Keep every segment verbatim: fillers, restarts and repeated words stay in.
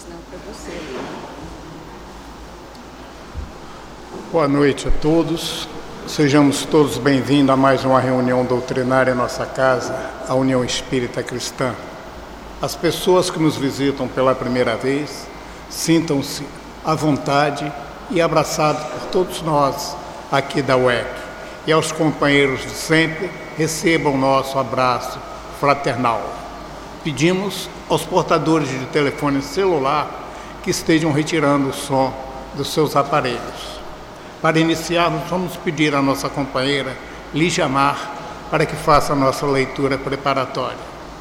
senão para você ler. Boa noite a todos. Sejamos todos bem-vindos a mais uma reunião doutrinária em nossa casa, a União Espírita Cristã. As pessoas que nos visitam pela primeira vez, sintam-se à vontade e abraçados por todos nós aqui da U E C. E aos companheiros de sempre, recebam nosso abraço fraternal. Pedimos aos portadores de telefone celular que estejam retirando o som dos seus aparelhos. Para iniciarmos, vamos pedir à nossa companheira Lígia Mar para que faça a nossa leitura preparatória.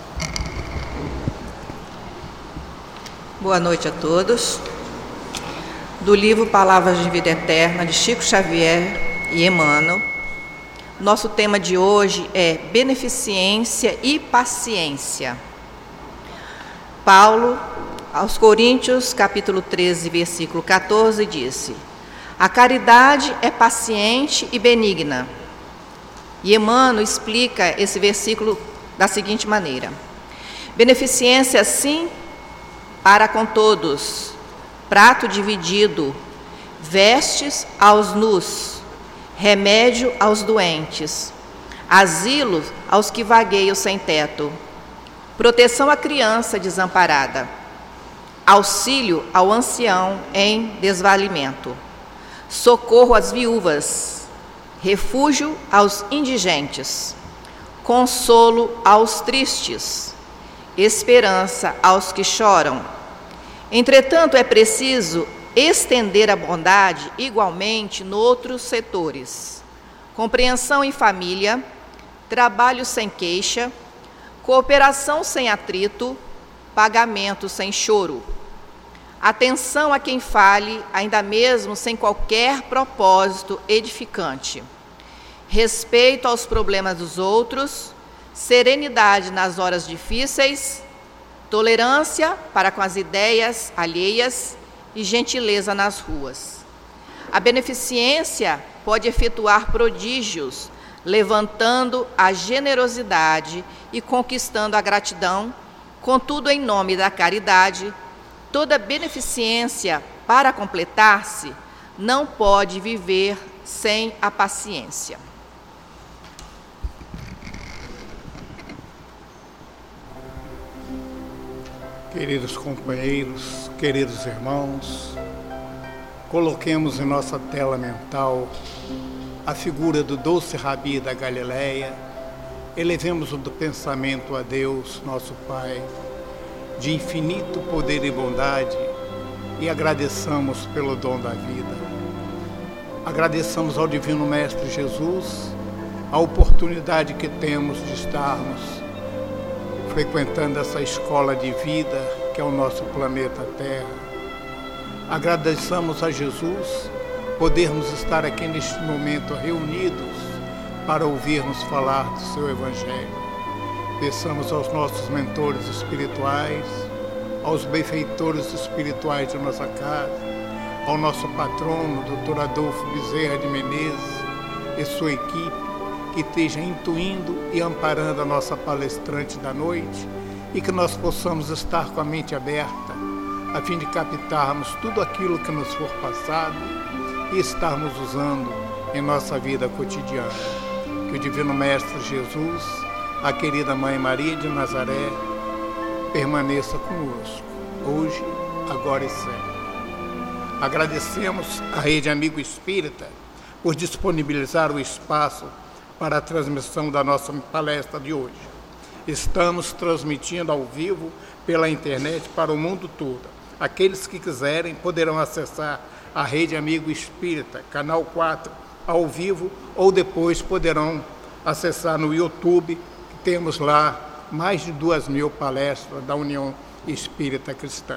Boa noite a todos. Do livro Palavras de Vida Eterna, de Chico Xavier e Emmanuel, nosso tema de hoje é beneficência e paciência. Paulo, aos Coríntios, capítulo treze, versículo catorze, disse: a caridade é paciente e benigna. E Emmanuel explica esse versículo da seguinte maneira: beneficência, sim, para com todos, prato dividido, vestes aos nus, remédio aos doentes, asilo aos que vagueiam sem teto, proteção à criança desamparada, auxílio ao ancião em desvalimento, socorro às viúvas, refúgio aos indigentes, consolo aos tristes, esperança aos que choram. Entretanto, é preciso estender a bondade igualmente noutros setores: compreensão em família, trabalho sem queixa, cooperação sem atrito, pagamento sem choro. Atenção a quem fale, ainda mesmo sem qualquer propósito edificante. Respeito aos problemas dos outros, serenidade nas horas difíceis, tolerância para com as ideias alheias e gentileza nas ruas. A beneficência pode efetuar prodígios, levantando a generosidade e conquistando a gratidão, contudo, em nome da caridade, toda beneficência, para completar-se, não pode viver sem a paciência. Queridos companheiros, queridos irmãos, coloquemos em nossa tela mental a figura do doce Rabi da Galileia, elevemos o do pensamento a Deus, nosso Pai, de infinito poder e bondade, e agradeçamos pelo dom da vida. Agradeçamos ao Divino Mestre Jesus a oportunidade que temos de estarmos frequentando essa escola de vida que é o nosso planeta Terra. Agradeçamos a Jesus podermos estar aqui neste momento reunidos para ouvirmos falar do seu Evangelho. Peçamos aos nossos mentores espirituais, aos benfeitores espirituais de nossa casa, ao nosso patrono, doutor Adolfo Bezerra de Menezes, e sua equipe, que esteja intuindo e amparando a nossa palestrante da noite, e que nós possamos estar com a mente aberta, a fim de captarmos tudo aquilo que nos for passado e estarmos usando em nossa vida cotidiana. Que o Divino Mestre Jesus, a querida Mãe Maria de Nazaré, permaneça conosco, hoje, agora e sempre. Agradecemos à Rede Amigo Espírita por disponibilizar o espaço para a transmissão da nossa palestra de hoje. Estamos transmitindo ao vivo pela internet para o mundo todo. Aqueles que quiserem poderão acessar a Rede Amigo Espírita, canal quatro, ao vivo, ou depois poderão acessar no YouTube, que temos lá mais de duas mil palestras da União Espírita Cristã.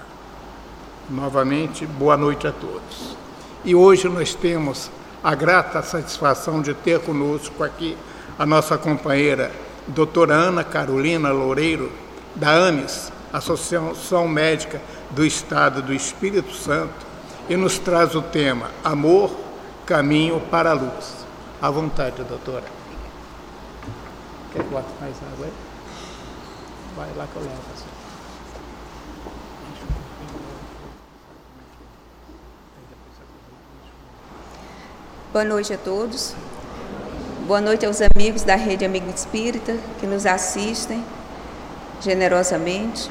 Novamente, boa noite a todos. E hoje nós temos a grata satisfação de ter conosco aqui a nossa companheira, doutora Ana Carolina Loureiro, da AMES, Associação Médica do Estado do Espírito Santo, e nos traz o tema Amor, Caminho para a Luz. À vontade, doutora. Quer que bote mais água aí? Vai lá que eu levo. Boa noite a todos. Boa noite aos amigos da Rede Amigo Espírita que nos assistem generosamente.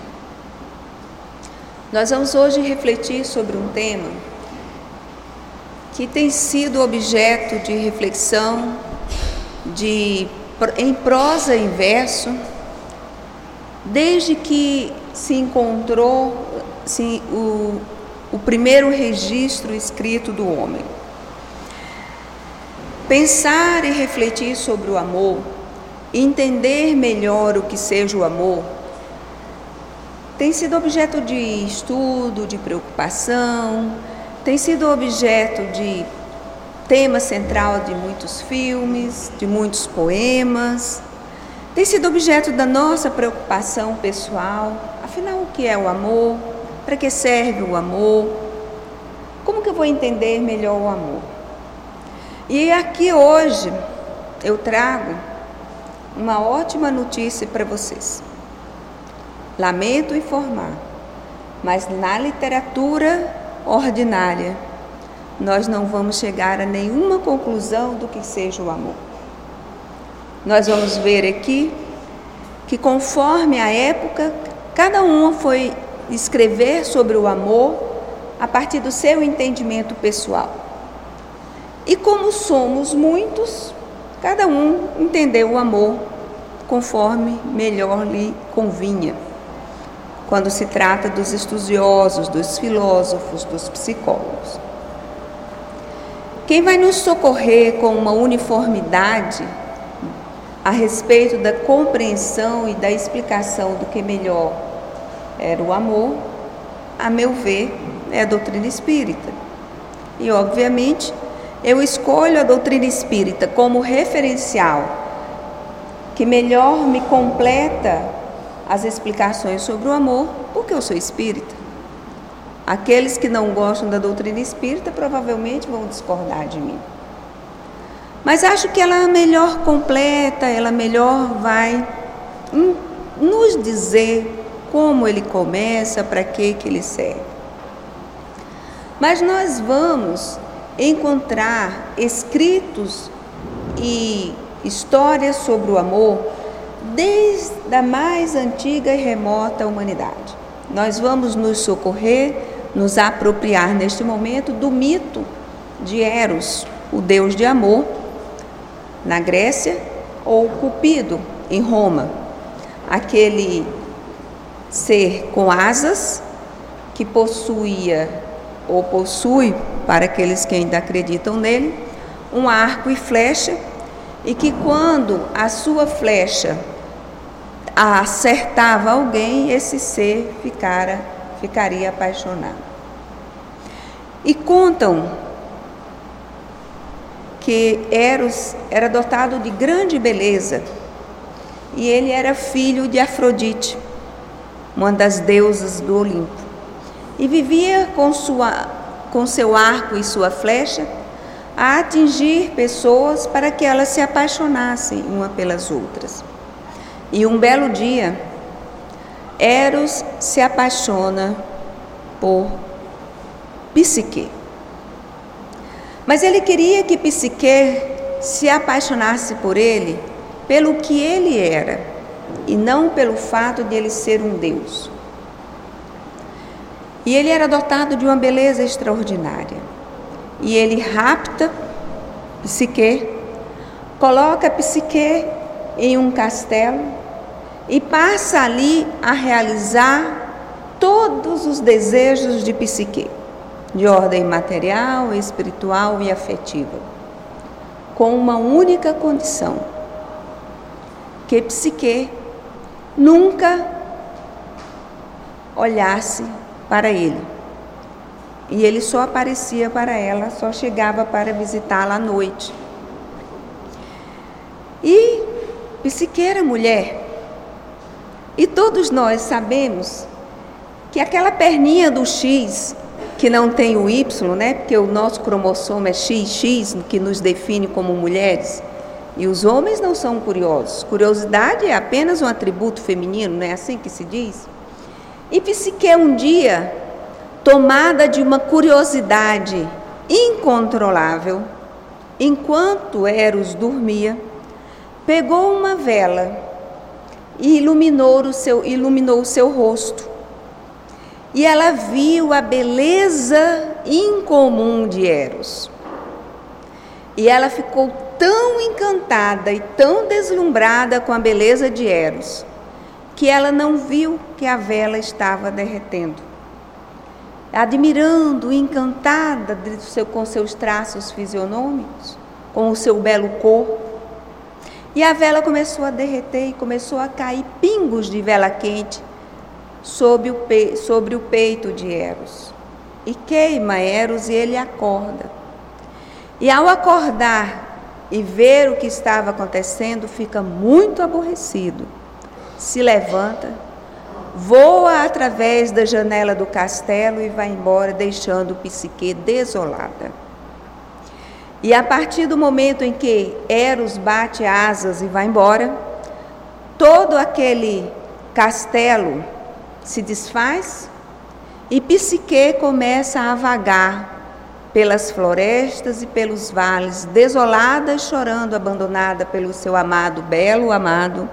Nós vamos hoje refletir sobre um tema que tem sido objeto de reflexão de, em prosa e verso desde que se encontrou se, o, o primeiro registro escrito do homem. Pensar e refletir sobre o amor, entender melhor o que seja o amor, tem sido objeto de estudo, de preocupação, tem sido objeto de tema central de muitos filmes, de muitos poemas, tem sido objeto da nossa preocupação pessoal. Afinal, o que é o amor? Para que serve o amor? Como que eu vou entender melhor o amor? E aqui hoje eu trago uma ótima notícia para vocês. Lamento informar, mas na literatura ordinária nós não vamos chegar a nenhuma conclusão do que seja o amor. Nós vamos ver aqui que conforme a época, cada um foi escrever sobre o amor a partir do seu entendimento pessoal. E como somos muitos, cada um entendeu o amor conforme melhor lhe convinha. Quando se trata dos estudiosos, dos filósofos, dos psicólogos. Quem vai nos socorrer com uma uniformidade a respeito da compreensão e da explicação do que melhor era o amor, a meu ver, é a doutrina espírita. E, obviamente, eu escolho a doutrina espírita como referencial que melhor me completa as explicações sobre o amor, porque eu sou espírita. Aqueles que não gostam da doutrina espírita provavelmente vão discordar de mim. Mas acho que ela melhor completa, ela melhor vai nos dizer como ele começa, para que que ele serve. Mas nós vamos encontrar escritos e histórias sobre o amor desde a mais antiga e remota humanidade. Nós vamos nos socorrer, nos apropriar neste momento do mito de Eros, o deus de amor, na Grécia, ou Cupido, em Roma, aquele ser com asas que possuía ou possui, para aqueles que ainda acreditam nele, um arco e flecha, e que quando a sua flecha acertava alguém, esse ser ficara, ficaria apaixonado. E contam que Eros era dotado de grande beleza, e ele era filho de Afrodite, uma das deusas do Olimpo, e vivia com, sua, com seu arco e sua flecha a atingir pessoas para que elas se apaixonassem uma pelas outras. E um belo dia, Eros se apaixona por Psique. Mas ele queria que Psique se apaixonasse por ele pelo que ele era, e não pelo fato de ele ser um deus. E ele era dotado de uma beleza extraordinária. E ele rapta Psique, coloca Psique em um castelo e passa ali a realizar todos os desejos de Psique, de ordem material, espiritual e afetiva, com uma única condição: que Psique nunca olhasse para ele. E ele só aparecia para ela, só chegava para visitá-la à noite. E Psique era mulher. E todos nós sabemos que aquela perninha do X, que não tem o Y, né? Porque o nosso cromossomo é X X, que nos define como mulheres. E os homens não são curiosos. Curiosidade é apenas um atributo feminino, não é assim que se diz? E Psique um dia, tomada de uma curiosidade incontrolável, enquanto Eros dormia, pegou uma vela e iluminou o seu, iluminou o seu rosto. E ela viu a beleza incomum de Eros. E ela ficou tão encantada e tão deslumbrada com a beleza de Eros, que ela não viu que a vela estava derretendo. Admirando, encantada de seu, com seus traços fisionômicos, com o seu belo corpo. E a vela começou a derreter e começou a cair pingos de vela quente sobre o, pe, sobre o peito de Eros. E queima Eros e ele acorda. E ao acordar e ver o que estava acontecendo, fica muito aborrecido. Se levanta, voa através da janela do castelo e vai embora, deixando Psique desolada. E a partir do momento em que Eros bate asas e vai embora, todo aquele castelo se desfaz e Psique começa a vagar pelas florestas e pelos vales, desolada, chorando, abandonada pelo seu amado, belo amado.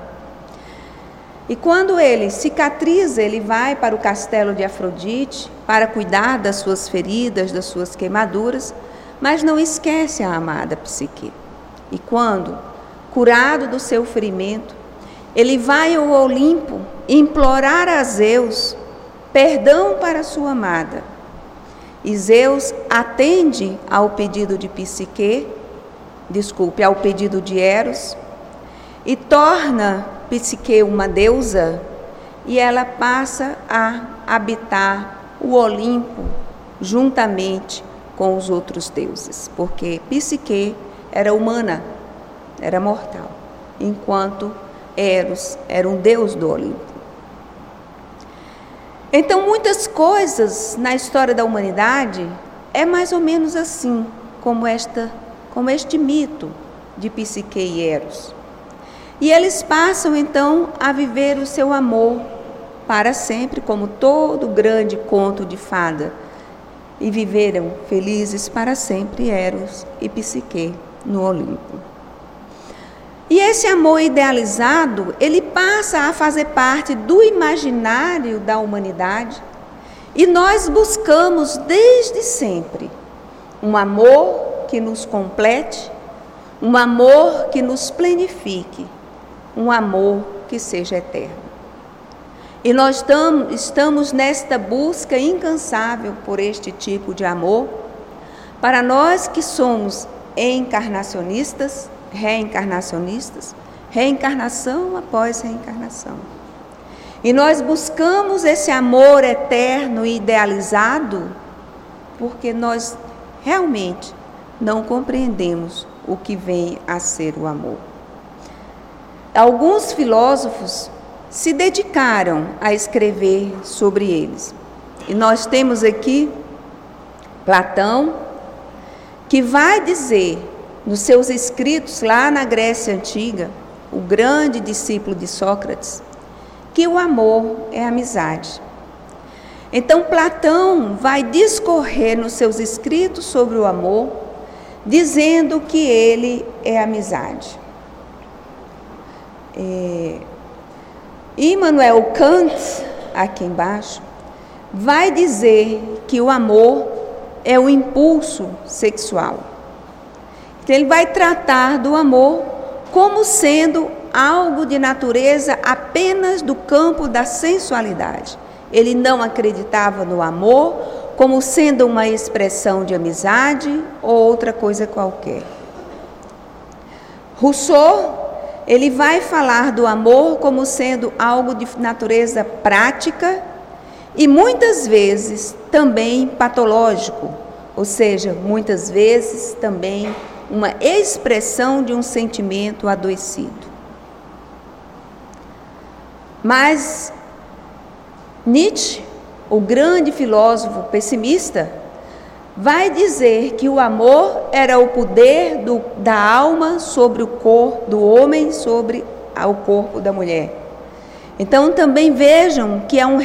E quando ele cicatriza, ele vai para o castelo de Afrodite para cuidar das suas feridas, das suas queimaduras, mas não esquece a amada Psique. E quando, curado do seu ferimento, ele vai ao Olimpo implorar a Zeus perdão para sua amada. E Zeus atende ao pedido de Psique, desculpe, ao pedido de Eros, e torna Psique uma deusa, e ela passa a habitar o Olimpo juntamente com os outros deuses, porque Psique era humana, era mortal, enquanto Eros era um deus do Olimpo. Então, muitas coisas na história da humanidade é mais ou menos assim, como, esta, como este mito de Psique e Eros. E eles passam, então, a viver o seu amor para sempre, como todo grande conto de fada. E viveram felizes para sempre Eros e Psique no Olimpo. E esse amor idealizado, ele passa a fazer parte do imaginário da humanidade. E nós buscamos desde sempre um amor que nos complete, um amor que nos plenifique, um amor que seja eterno. E nós tam, estamos nesta busca incansável por este tipo de amor, para nós que somos encarnacionistas, reencarnacionistas, reencarnação após reencarnação. E nós buscamos esse amor eterno e idealizado, porque nós realmente não compreendemos o que vem a ser o amor. Alguns filósofos se dedicaram a escrever sobre eles. E nós temos aqui Platão, que vai dizer nos seus escritos lá na Grécia Antiga, o grande discípulo de Sócrates, que o amor é amizade. Então Platão vai discorrer nos seus escritos sobre o amor, dizendo que ele é amizade. É, Immanuel Kant, aqui embaixo, vai dizer que o amor é o impulso sexual. Então, ele vai tratar do amor como sendo algo de natureza apenas do campo da sensualidade. Ele não acreditava no amor como sendo uma expressão de amizade ou outra coisa qualquer. Rousseau, ele vai falar do amor como sendo algo de natureza prática e muitas vezes também patológico, ou seja, muitas vezes também uma expressão de um sentimento adoecido. Mas Nietzsche, o grande filósofo pessimista, vai dizer que o amor era o poder do, da alma sobre o corpo do homem, sobre o corpo da mulher. Então também vejam que há um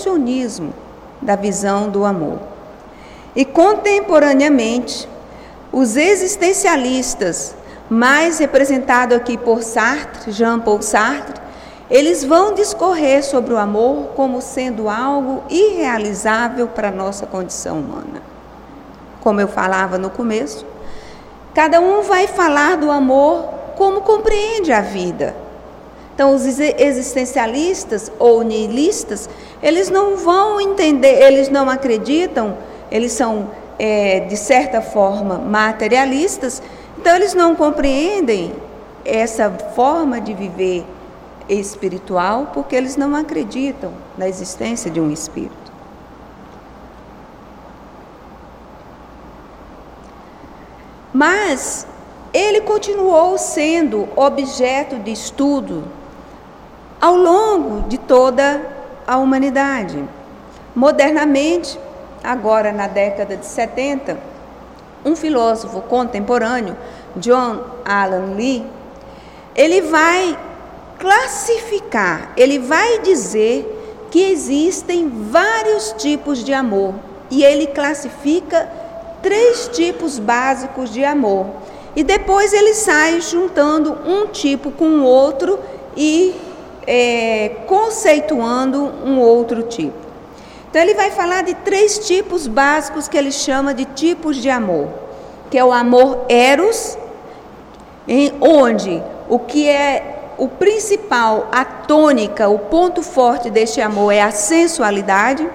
reducionismo da visão do amor. E contemporaneamente, Os existencialistas, mais representado aqui por Sartre, Jean-Paul Sartre, eles vão discorrer sobre o amor como sendo algo irrealizável para a nossa condição humana. Como eu falava no começo, cada um vai falar do amor como compreende a vida. Então, os existencialistas ou nihilistas, eles não vão entender, eles não acreditam, eles são, é, de certa forma, materialistas, então eles não compreendem essa forma de viver espiritual, porque eles não acreditam na existência de um espírito. Mas ele continuou sendo objeto de estudo ao longo de toda a humanidade. Modernamente, agora na década de setenta, um filósofo contemporâneo, John Alan Lee, ele vai classificar, ele vai dizer que existem vários tipos de amor, e ele classifica três tipos básicos de amor, e depois ele sai juntando um tipo com o outro e é, conceituando um outro tipo. Então ele vai falar de três tipos básicos que ele chama de tipos de amor, que é o amor eros, em onde o que é o principal, a tônica, o ponto forte deste amor é a sensualidade,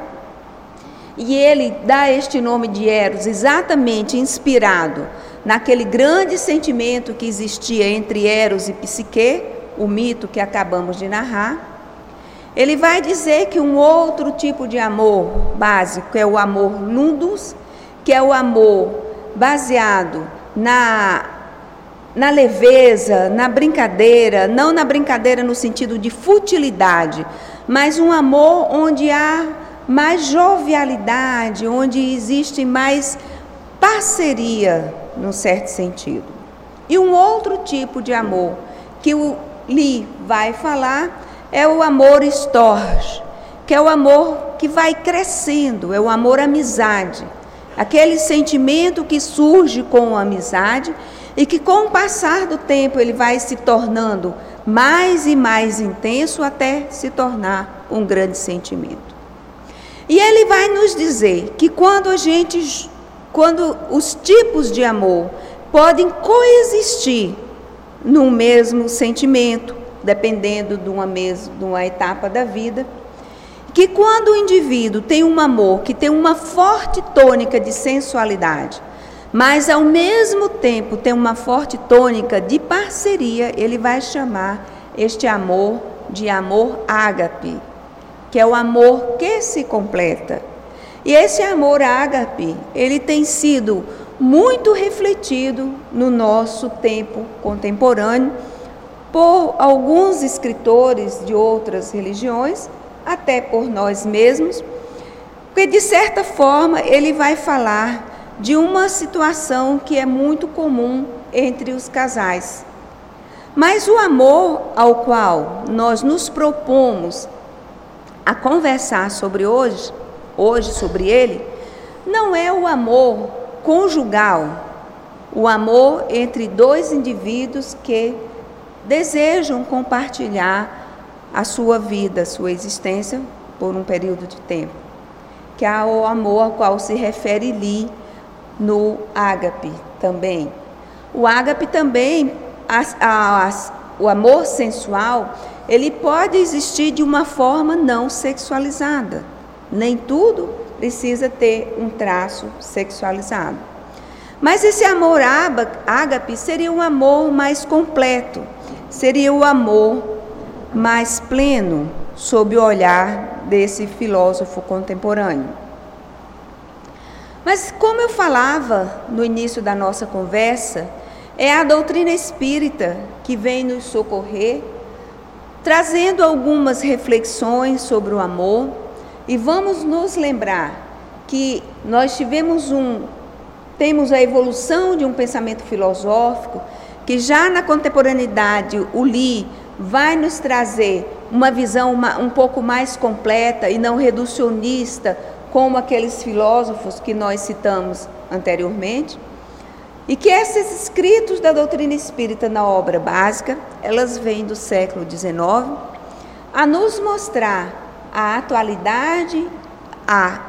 e ele dá este nome de eros exatamente inspirado naquele grande sentimento que existia entre Eros e Psique, o mito que acabamos de narrar. Ele vai dizer que um outro tipo de amor básico é o amor nudus, que é o amor baseado na, na leveza, na brincadeira, não na brincadeira no sentido de futilidade, mas um amor onde há mais jovialidade, onde existe mais parceria, num certo sentido. E um outro tipo de amor que o Lee vai falar é o amor storge, que é o amor que vai crescendo, é o amor amizade, aquele sentimento que surge com a amizade e que com o passar do tempo ele vai se tornando mais e mais intenso até se tornar um grande sentimento. E ele vai nos dizer que quando a gente, quando os tipos de amor podem coexistir no mesmo sentimento, dependendo de uma, mesma, de uma etapa da vida, que quando o indivíduo tem um amor que tem uma forte tônica de sensualidade, mas ao mesmo tempo tem uma forte tônica de parceria, ele vai chamar este amor de amor ágape, que é o amor que se completa. E esse amor ágape, ele tem sido muito refletido no nosso tempo contemporâneo por alguns escritores de outras religiões, até por nós mesmos, porque de certa forma ele vai falar de uma situação que é muito comum entre os casais. Mas o amor ao qual nós nos propomos a conversar sobre hoje, hoje sobre ele, não é o amor conjugal, o amor entre dois indivíduos que desejam compartilhar a sua vida, a sua existência por um período de tempo, que é o amor ao qual se refere Lee no ágape também. O ágape também, as, as, o amor sensual, ele pode existir de uma forma não sexualizada. Nem tudo precisa ter um traço sexualizado. Mas esse amor ágape seria um amor mais completo, seria o amor mais pleno, sob o olhar desse filósofo contemporâneo. Mas, como eu falava no início da nossa conversa, é a doutrina espírita que vem nos socorrer, trazendo algumas reflexões sobre o amor, e vamos nos lembrar que nós tivemos um, temos a evolução de um pensamento filosófico, que já na contemporaneidade o Lee vai nos trazer uma visão uma, um pouco mais completa e não reducionista, como aqueles filósofos que nós citamos anteriormente. E que esses escritos da doutrina espírita na obra básica, elas vêm do século dezenove, a nos mostrar a atualidade, a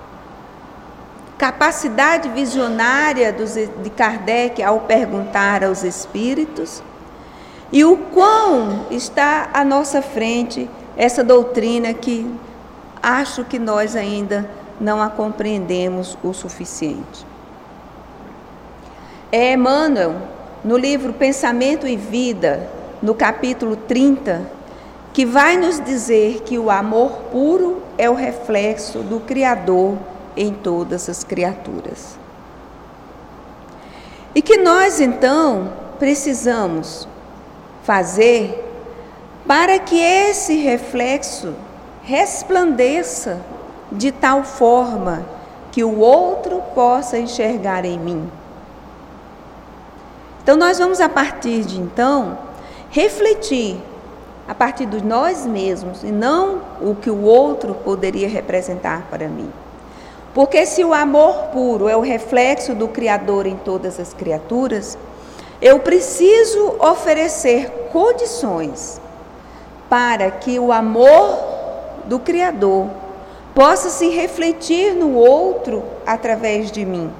capacidade visionária de Kardec ao perguntar aos espíritos, e o quão está à nossa frente essa doutrina que acho que nós ainda não a compreendemos o suficiente. É Emmanuel, no livro Pensamento e Vida, no capítulo trinta, que vai nos dizer que o amor puro é o reflexo do Criador em todas as criaturas. E que nós, então, precisamos fazer para que esse reflexo resplandeça de tal forma que o outro possa enxergar em mim. Então, nós vamos, a partir de então, refletir a partir de nós mesmos e não o que o outro poderia representar para mim. Porque se o amor puro é o reflexo do Criador em todas as criaturas, eu preciso oferecer condições para que o amor do Criador possa se refletir no outro através de mim.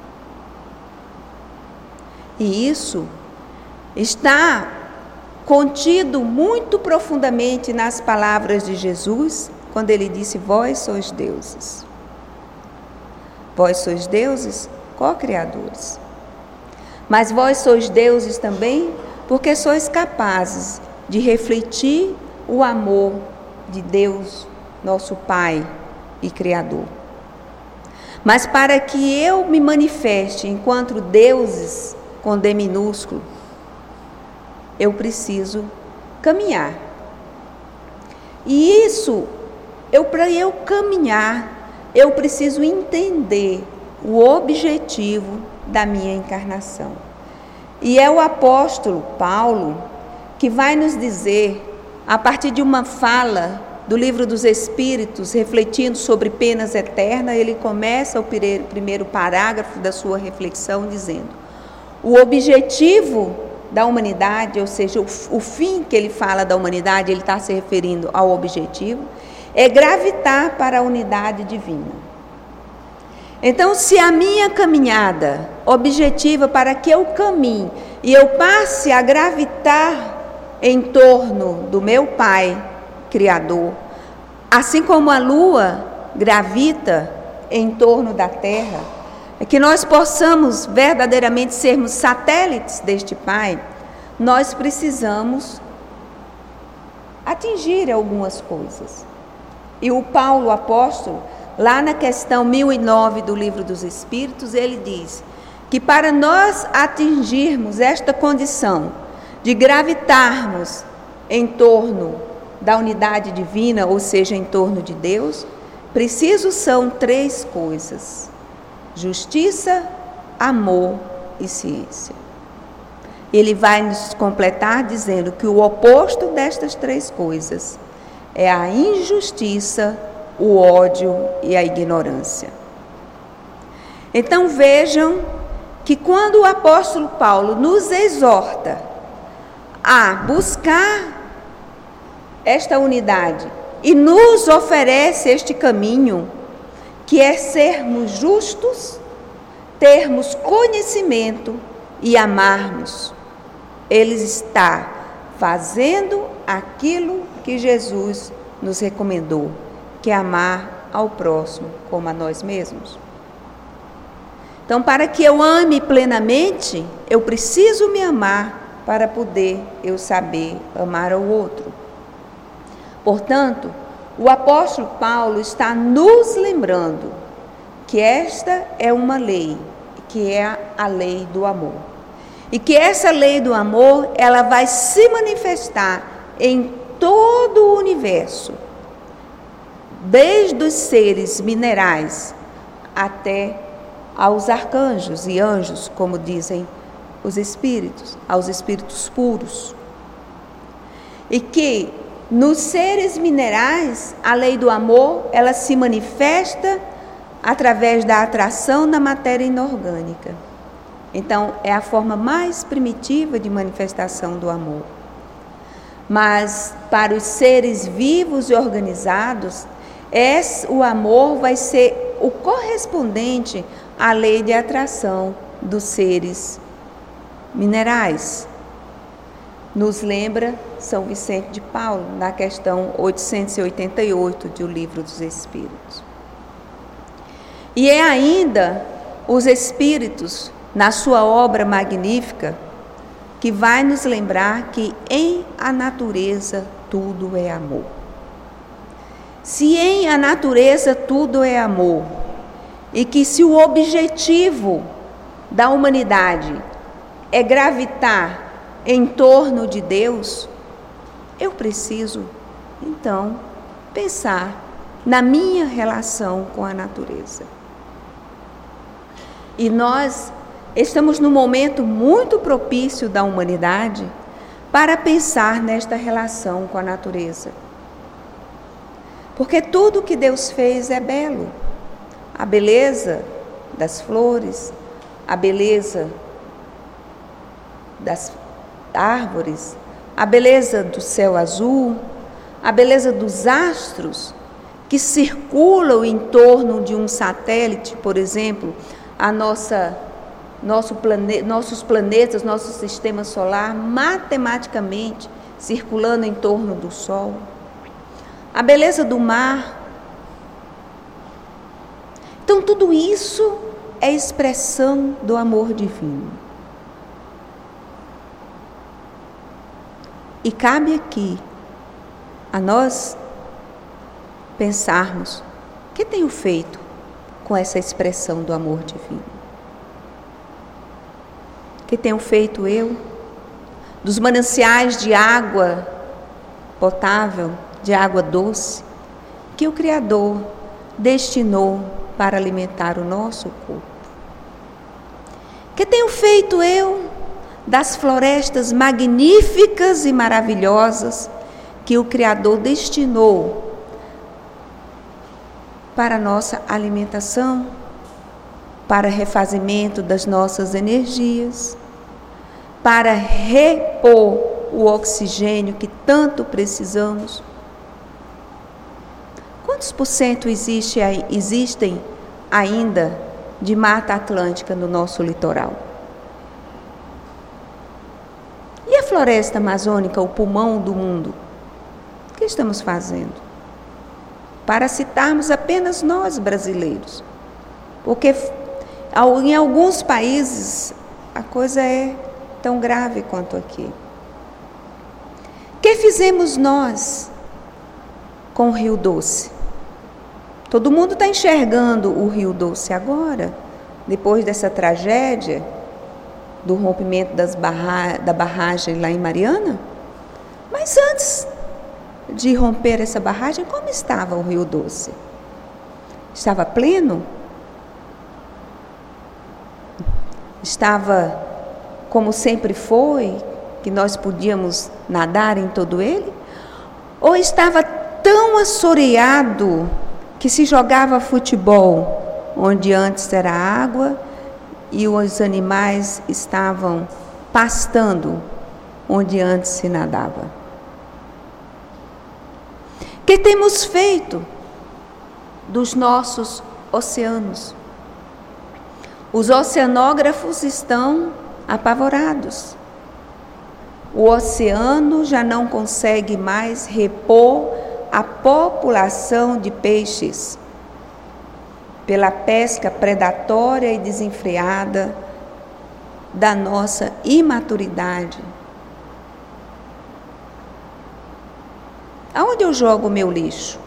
E isso está contido muito profundamente nas palavras de Jesus, quando ele disse: vós sois deuses. Vós sois deuses co-criadores. Mas vós sois deuses também porque sois capazes de refletir o amor de Deus, nosso Pai e Criador. Mas para que eu me manifeste enquanto deuses, com D minúsculo, eu preciso caminhar. E isso, eu, para eu caminhar, eu preciso entender o objetivo da minha encarnação. E é o apóstolo Paulo que vai nos dizer, a partir de uma fala do Livro dos Espíritos, refletindo sobre penas eternas, ele começa o primeiro parágrafo da sua reflexão dizendo: o objetivo da humanidade, ou seja, o, o fim que ele fala da humanidade, ele está se referindo ao objetivo, é gravitar para a unidade divina. Então, se a minha caminhada objetiva para que eu caminhe e eu passe a gravitar em torno do meu Pai Criador, assim como a Lua gravita em torno da Terra, é que nós possamos verdadeiramente sermos satélites deste Pai, nós precisamos atingir algumas coisas. E o Paulo, o apóstolo, lá na questão mil e nove do Livro dos Espíritos, ele diz que para nós atingirmos esta condição de gravitarmos em torno da unidade divina, ou seja, em torno de Deus, preciso são três coisas: justiça, amor e ciência. Ele vai nos completar dizendo que o oposto destas três coisas é a injustiça, o ódio e a ignorância. Então vejam que quando o apóstolo Paulo nos exorta a buscar esta unidade e nos oferece este caminho, que é sermos justos, termos conhecimento e amarmos, ele está fazendo aquilo que Jesus nos recomendou, que é amar ao próximo como a nós mesmos. Então, para que eu ame plenamente, eu preciso me amar para poder eu saber amar ao outro. Portanto, o apóstolo Paulo está nos lembrando que esta é uma lei, que é a lei do amor. E que essa lei do amor, ela vai se manifestar em todo o universo, desde os seres minerais até aos arcanjos e anjos, como dizem os espíritos, aos espíritos puros. E que nos seres minerais, a lei do amor, ela se manifesta através da atração da matéria inorgânica. Então, é a forma mais primitiva de manifestação do amor. Mas, para os seres vivos e organizados, esse, o amor vai ser o correspondente à lei de atração dos seres minerais. Nos lembra São Vicente de Paulo, na questão oitocentos e oitenta e oito do Livro dos Espíritos. E é ainda os Espíritos, na sua obra magnífica, que vai nos lembrar que em a natureza tudo é amor. Se em a natureza tudo é amor, e que se o objetivo da humanidade é gravitar em torno de Deus, eu preciso, então, pensar na minha relação com a natureza. E nós estamos num momento muito propício da humanidade para pensar nesta relação com a natureza. Porque tudo que Deus fez é belo. A beleza das flores, a beleza das árvores, a beleza do céu azul, a beleza dos astros que circulam em torno de um satélite, por exemplo, a nossa, nosso plane, nossos planetas, nosso sistema solar, matematicamente circulando em torno do Sol. A beleza do mar. Então, tudo isso é expressão do amor divino. E cabe aqui a nós pensarmos: o que tenho feito com essa expressão do amor divino? O que tenho feito eu? Dos mananciais de água potável, de água doce, que o Criador destinou para alimentar o nosso corpo. O que tenho feito eu das florestas magníficas e maravilhosas que o Criador destinou para a nossa alimentação, para refazimento das nossas energias, para repor o oxigênio que tanto precisamos? Quantos por cento existe, existem ainda de Mata Atlântica no nosso litoral? E a floresta amazônica, o pulmão do mundo? O que estamos fazendo? Para citarmos apenas nós brasileiros. Porque em alguns países a coisa é tão grave quanto aqui. O que fizemos nós com o Rio Doce? Todo mundo está enxergando o Rio Doce agora, depois dessa tragédia do rompimento das barra, da barragem lá em Mariana. Mas antes de romper essa barragem, como estava o Rio Doce? Estava pleno? Estava como sempre foi, que nós podíamos nadar em todo ele? Ou estava tão assoreado que se jogava futebol, onde antes era água, e os animais estavam pastando, onde antes se nadava? O que temos feito dos nossos oceanos? Os oceanógrafos estão apavorados. O oceano já não consegue mais repor a população de peixes pela pesca predatória e desenfreada da nossa imaturidade. Aonde eu jogo o meu lixo?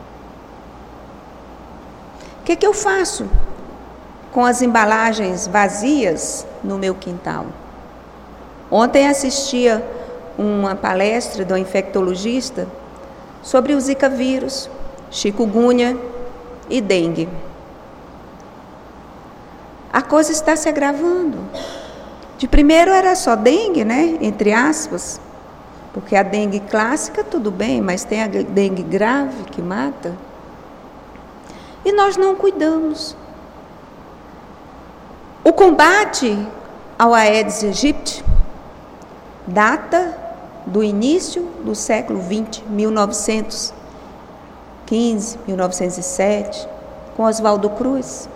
O que é que eu faço com as embalagens vazias no meu quintal? Ontem assistia uma palestra de um infectologista sobre o Zika vírus, chikungunya e dengue. A coisa está se agravando. De primeiro era só dengue, né? Entre aspas, porque a dengue clássica tudo bem, mas tem a dengue grave que mata. E nós não cuidamos. O combate ao Aedes aegypti data do início do século vinte, mil novecentos e quinze, mil novecentos e sete, com Oswaldo Cruz.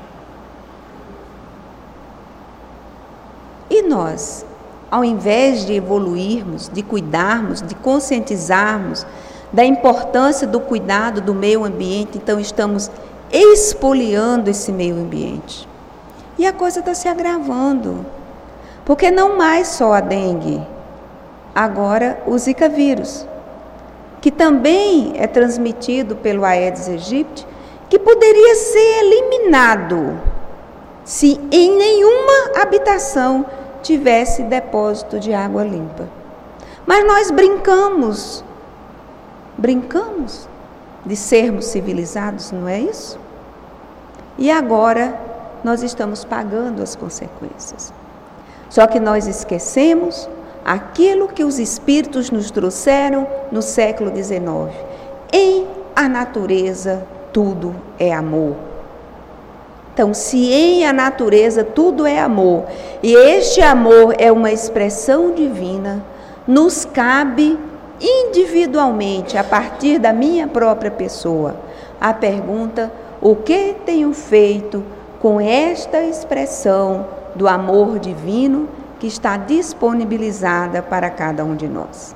E nós, ao invés de evoluirmos, de cuidarmos, de conscientizarmos da importância do cuidado do meio ambiente, então estamos expoliando esse meio ambiente. E a coisa está se agravando, porque não mais só a dengue, agora o Zika vírus, que também é transmitido pelo Aedes aegypti, que poderia ser eliminado se em nenhuma habitação tivesse depósito de água limpa. Mas nós brincamos, brincamos de sermos civilizados, não é isso? E agora nós estamos pagando as consequências. Só que nós esquecemos aquilo que os espíritos nos trouxeram no século dezenove. Em a natureza tudo é amor. Então, se em a natureza tudo é amor, e este amor é uma expressão divina, nos cabe individualmente, a partir da minha própria pessoa, a pergunta: o que tenho feito com esta expressão do amor divino que está disponibilizada para cada um de nós?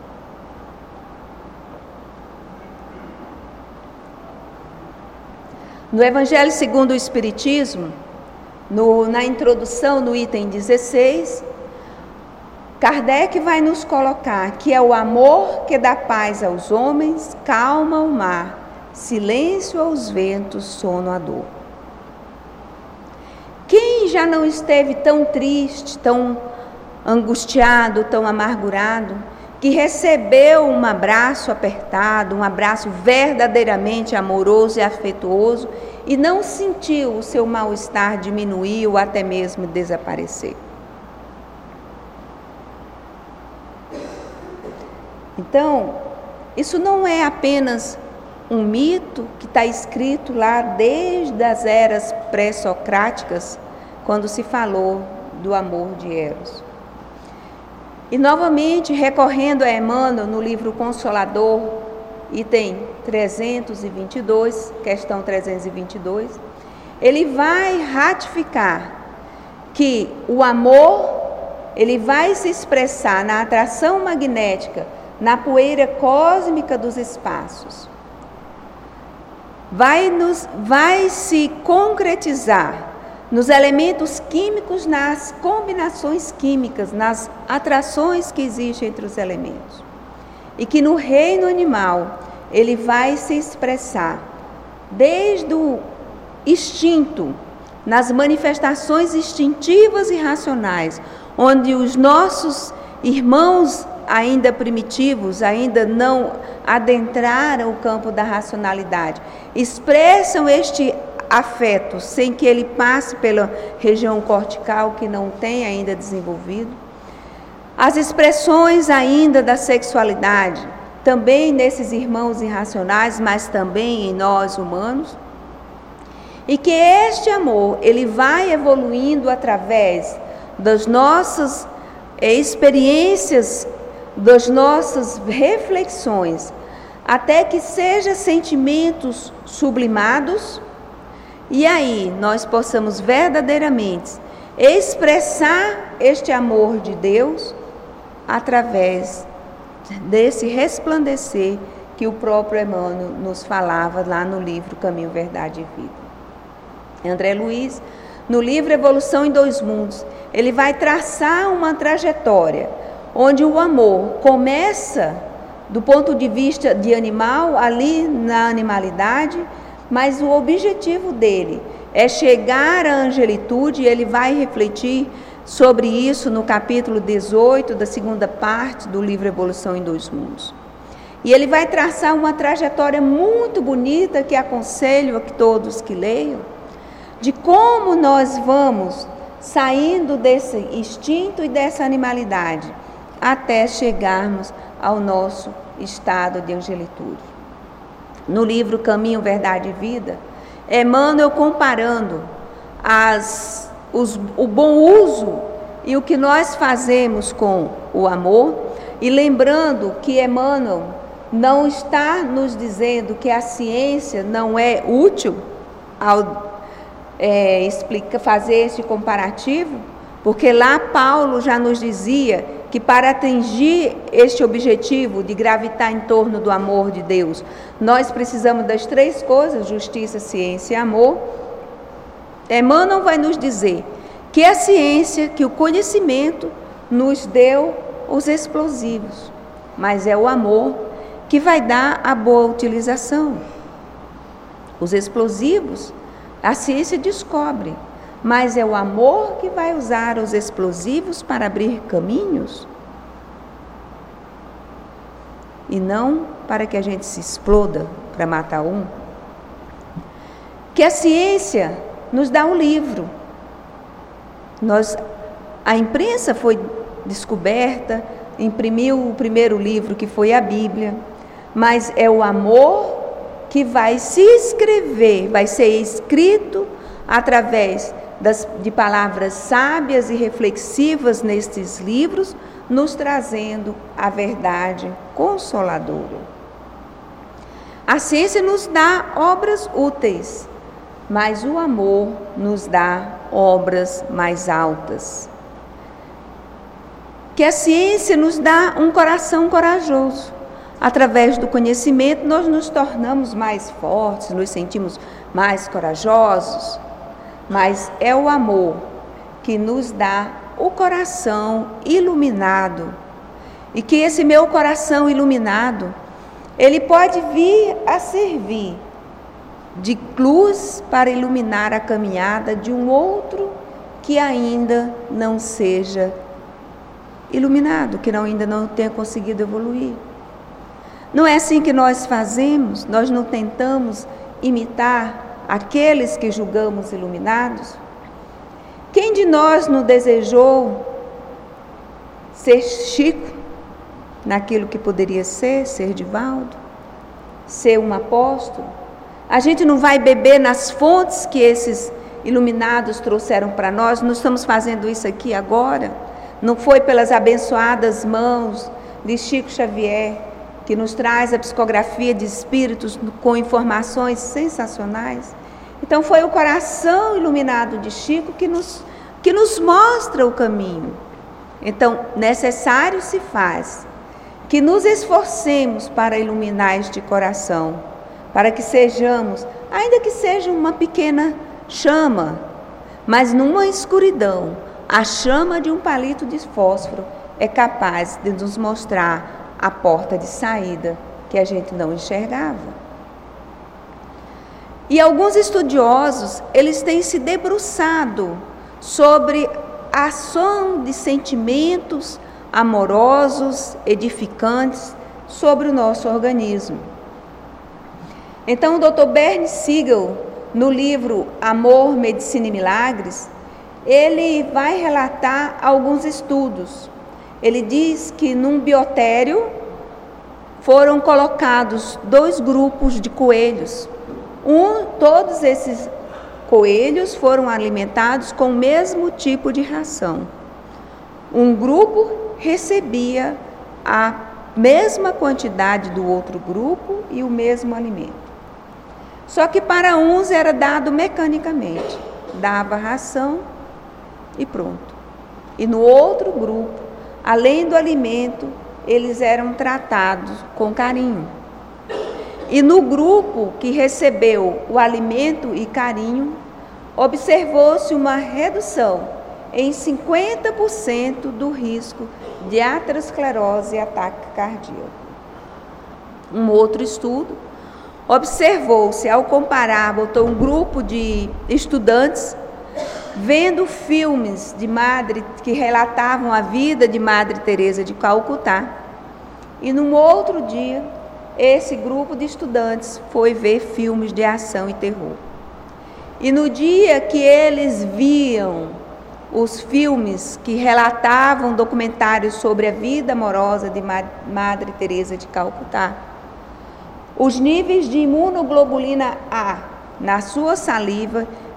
No Evangelho segundo o Espiritismo, no, na introdução, no item dezesseis, Kardec vai nos colocar que é o amor que dá paz aos homens, calma ao mar, silêncio aos ventos, sono à dor. Quem já não esteve tão triste, tão angustiado, tão amargurado, que recebeu um abraço apertado, um abraço verdadeiramente amoroso e afetuoso e não sentiu o seu mal-estar diminuir ou até mesmo desaparecer? Então, isso não é apenas um mito que está escrito lá desde as eras pré-socráticas, quando se falou do amor de Eros. E novamente, recorrendo a Emmanuel no livro Consolador, item trezentos e vinte e dois, questão trezentos e vinte e dois, ele vai ratificar que o amor, ele vai se expressar na atração magnética, na poeira cósmica dos espaços. Vai, nos, vai se concretizar nos elementos químicos, nas combinações químicas, nas atrações que existem entre os elementos. E que no reino animal, ele vai se expressar desde o instinto, nas manifestações instintivas e racionais, onde os nossos irmãos ainda primitivos, ainda não adentraram o campo da racionalidade, expressam este afeto sem que ele passe pela região cortical, que não tem ainda desenvolvido. As expressões ainda da sexualidade, também nesses irmãos irracionais, mas também em nós humanos. E que este amor, ele vai evoluindo através das nossas experiências, das nossas reflexões, até que sejam sentimentos sublimados, e aí nós possamos verdadeiramente expressar este amor de Deus através desse resplandecer que o próprio Emmanuel nos falava lá no livro Caminho, Verdade e Vida. André Luiz, no livro Evolução em Dois Mundos, ele vai traçar uma trajetória onde o amor começa do ponto de vista de animal, ali na animalidade, mas o objetivo dele é chegar à angelitude, e ele vai refletir sobre isso no capítulo dezoito da segunda parte do livro Evolução em Dois Mundos. E ele vai traçar uma trajetória muito bonita, que aconselho a todos que leiam, de como nós vamos saindo desse instinto e dessa animalidade, até chegarmos ao nosso estado de angelitude. No livro Caminho, Verdade e Vida, Emmanuel comparando as, os, o bom uso e o que nós fazemos com o amor, e lembrando que Emmanuel não está nos dizendo que a ciência não é útil ao é, explica, fazer esse comparativo, porque lá Paulo já nos dizia que para atingir este objetivo de gravitar em torno do amor de Deus, nós precisamos das três coisas: justiça, ciência e amor. Emmanuel vai nos dizer que a ciência, que o conhecimento nos deu os explosivos, mas é o amor que vai dar a boa utilização. Os explosivos, a ciência descobre, mas é o amor que vai usar os explosivos para abrir caminhos, e não para que a gente se exploda para matar um. Que a ciência nos dá um livro. Nós, a imprensa foi descoberta, imprimiu o primeiro livro, que foi a Bíblia, mas é o amor que vai se escrever, vai ser escrito através das, de palavras sábias e reflexivas nestes livros, nos trazendo a verdade consoladora. A ciência nos dá obras úteis, mas o amor nos dá obras mais altas. Que a ciência nos dá um coração corajoso. Através do conhecimento, nós nos tornamos mais fortes, nos sentimos mais corajosos, mas é o amor que nos dá o coração iluminado. E que esse meu coração iluminado, ele pode vir a servir de luz para iluminar a caminhada de um outro que ainda não seja iluminado, que não, ainda não tenha conseguido evoluir. Não é assim que nós fazemos? Nós não tentamos imitar aqueles que julgamos iluminados? Quem de nós não desejou ser Chico, naquilo que poderia ser, ser Divaldo, ser um apóstolo? A gente não vai beber nas fontes que esses iluminados trouxeram para nós? Não estamos fazendo isso aqui agora? Não foi pelas abençoadas mãos de Chico Xavier, que nos traz a psicografia de espíritos com informações sensacionais? Então foi o coração iluminado de Chico que nos, que nos mostra o caminho. Então, necessário se faz que nos esforcemos para iluminar este coração, para que sejamos, ainda que seja uma pequena chama, mas numa escuridão, a chama de um palito de fósforo é capaz de nos mostrar a porta de saída que a gente não enxergava. E alguns estudiosos, eles têm se debruçado sobre a ação de sentimentos amorosos, edificantes, sobre o nosso organismo. Então, o doutor Bernd Siegel, no livro Amor, Medicina e Milagres, ele vai relatar alguns estudos. Ele diz que num biotério foram colocados dois grupos de coelhos. Um, todos esses coelhos foram alimentados com o mesmo tipo de ração. Um grupo recebia a mesma quantidade do outro grupo e o mesmo alimento. Só que para uns era dado mecanicamente, dava ração e pronto. E no outro grupo, além do alimento, eles eram tratados com carinho. E no grupo que recebeu o alimento e carinho, observou-se uma redução em cinquenta por cento do risco de aterosclerose e ataque cardíaco. Um outro estudo, observou-se, ao comparar, botou um grupo de estudantes vendo filmes de Madre, que relatavam a vida de Madre Teresa de Calcutá, e num outro dia, esse grupo de estudantes foi ver filmes de ação e terror. E no dia que eles viam os filmes que relatavam documentários sobre a vida amorosa de Madre Teresa de Calcutá, os níveis de imunoglobulina A na sua saliva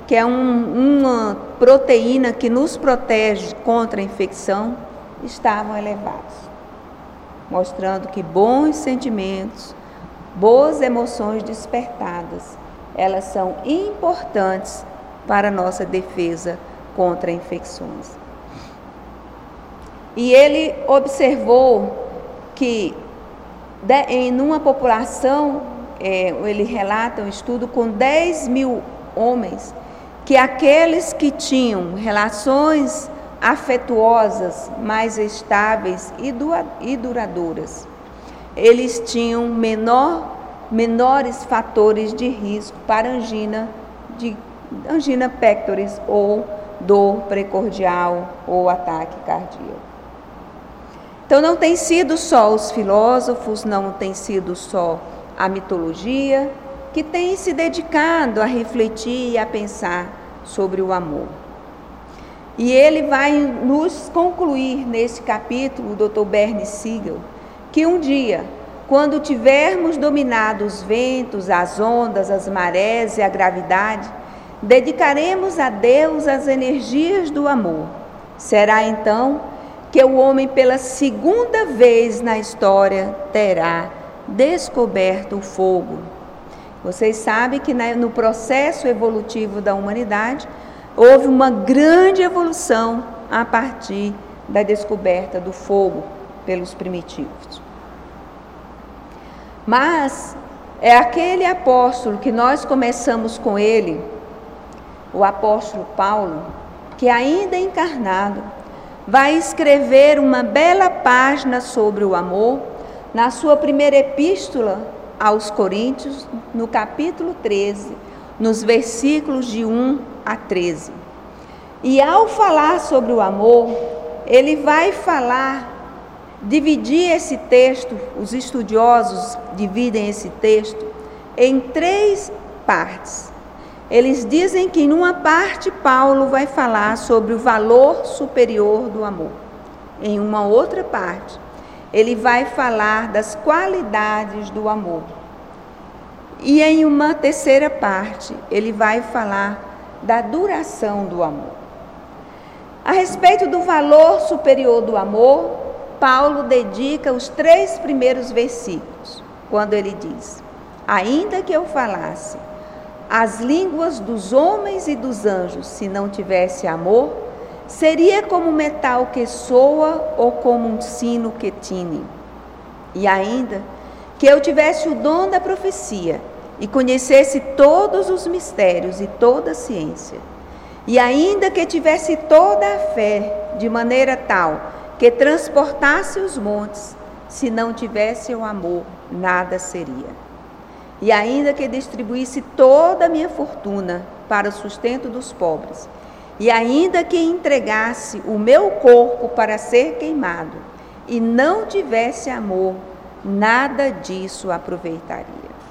que é um, uma proteína que nos protege contra a infecção, estavam elevados, mostrando que bons sentimentos, boas emoções despertadas, elas são importantes para a nossa defesa contra infecções. E ele observou que de, em uma população, é, ele relata um estudo com dez mil homens, que aqueles que tinham relações afetuosas mais estáveis e, du e duradouras, eles tinham menor, menores fatores de risco para angina, de, angina pectoris ou dor precordial ou ataque cardíaco. Então não tem sido só os filósofos, não tem sido só a mitologia que tem se dedicado a refletir e a pensar sobre o amor. E ele vai nos concluir nesse capítulo, o doutor Bernie Siegel, que um dia, quando tivermos dominado os ventos, as ondas, as marés e a gravidade, dedicaremos a Deus as energias do amor. Será então que o homem, pela segunda vez na história, terá descoberto o fogo. Vocês sabem que no processo evolutivo da humanidade, houve uma grande evolução a partir da descoberta do fogo pelos primitivos. Mas é aquele apóstolo que nós começamos com ele, o apóstolo Paulo, que ainda encarnado, vai escrever uma bela página sobre o amor na sua primeira epístola aos Coríntios, no capítulo treze, nos versículos de um a treze. E ao falar sobre o amor, ele vai falar, dividir esse texto, os estudiosos dividem esse texto em três partes. Eles dizem que em uma parte Paulo vai falar sobre o valor superior do amor. Em uma outra parte, ele vai falar das qualidades do amor. E em uma terceira parte, ele vai falar da duração do amor. A respeito do valor superior do amor, Paulo dedica os três primeiros versículos, quando ele diz: ainda que eu falasse as línguas dos homens e dos anjos, se não tivesse amor, seria como metal que soa ou como um sino que tine. E ainda que eu tivesse o dom da profecia e conhecesse todos os mistérios e toda a ciência, e ainda que tivesse toda a fé de maneira tal que transportasse os montes, se não tivesse o amor, nada seria. E ainda que distribuísse toda a minha fortuna para o sustento dos pobres, e ainda que entregasse o meu corpo para ser queimado, e não tivesse amor, nada disso aproveitaria.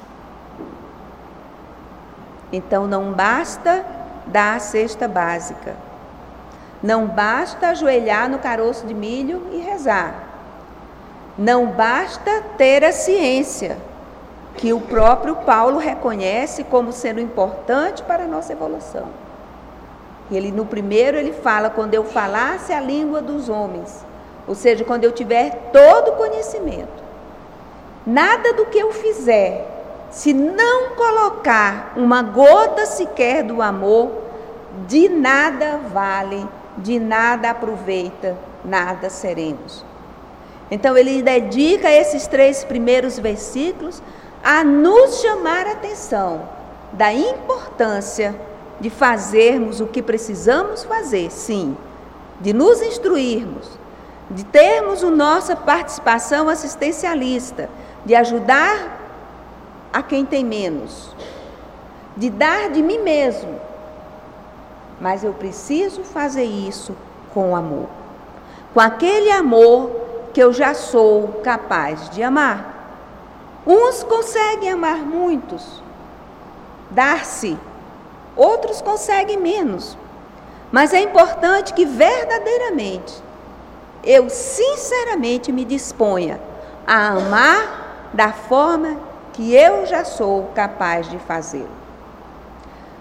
Então não basta dar a cesta básica, não basta ajoelhar no caroço de milho e rezar, não basta ter a ciência, que o próprio Paulo reconhece como sendo importante para a nossa evolução. Ele, no primeiro, ele fala, quando eu falasse a língua dos homens, ou seja, quando eu tiver todo o conhecimento, nada do que eu fizer, se não colocar uma gota sequer do amor, de nada vale, de nada aproveita, nada seremos. Então ele dedica esses três primeiros versículos a nos chamar a atenção da importância de fazermos o que precisamos fazer, sim, de nos instruirmos, de termos a nossa participação assistencialista, de ajudar a quem tem menos, de dar de mim mesmo, mas eu preciso fazer isso com amor, com aquele amor que eu já sou capaz de amar. Uns conseguem amar muitos, dar-se, outros conseguem menos, mas é importante que verdadeiramente eu sinceramente me disponha a amar da forma que eu já sou capaz de fazê-lo.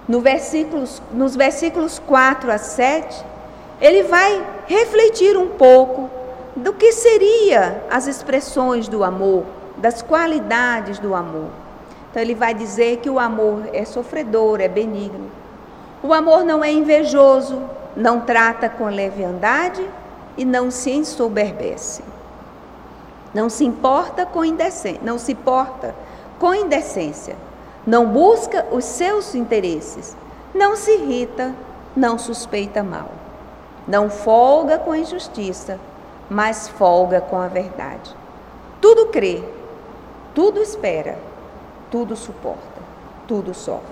no versículos, nos versículos quatro a sete, ele vai refletir um pouco do que seriam as expressões do amor, das qualidades do amor. Então ele vai dizer que o amor é sofredor, é benigno. O amor não é invejoso, não trata com leviandade e não se ensoberbece. Não se importa com indecência, não se porta com indecência. Não busca os seus interesses, não se irrita, não suspeita mal. Não folga com a injustiça, mas folga com a verdade. Tudo crê, tudo espera, tudo suporta, tudo sofre.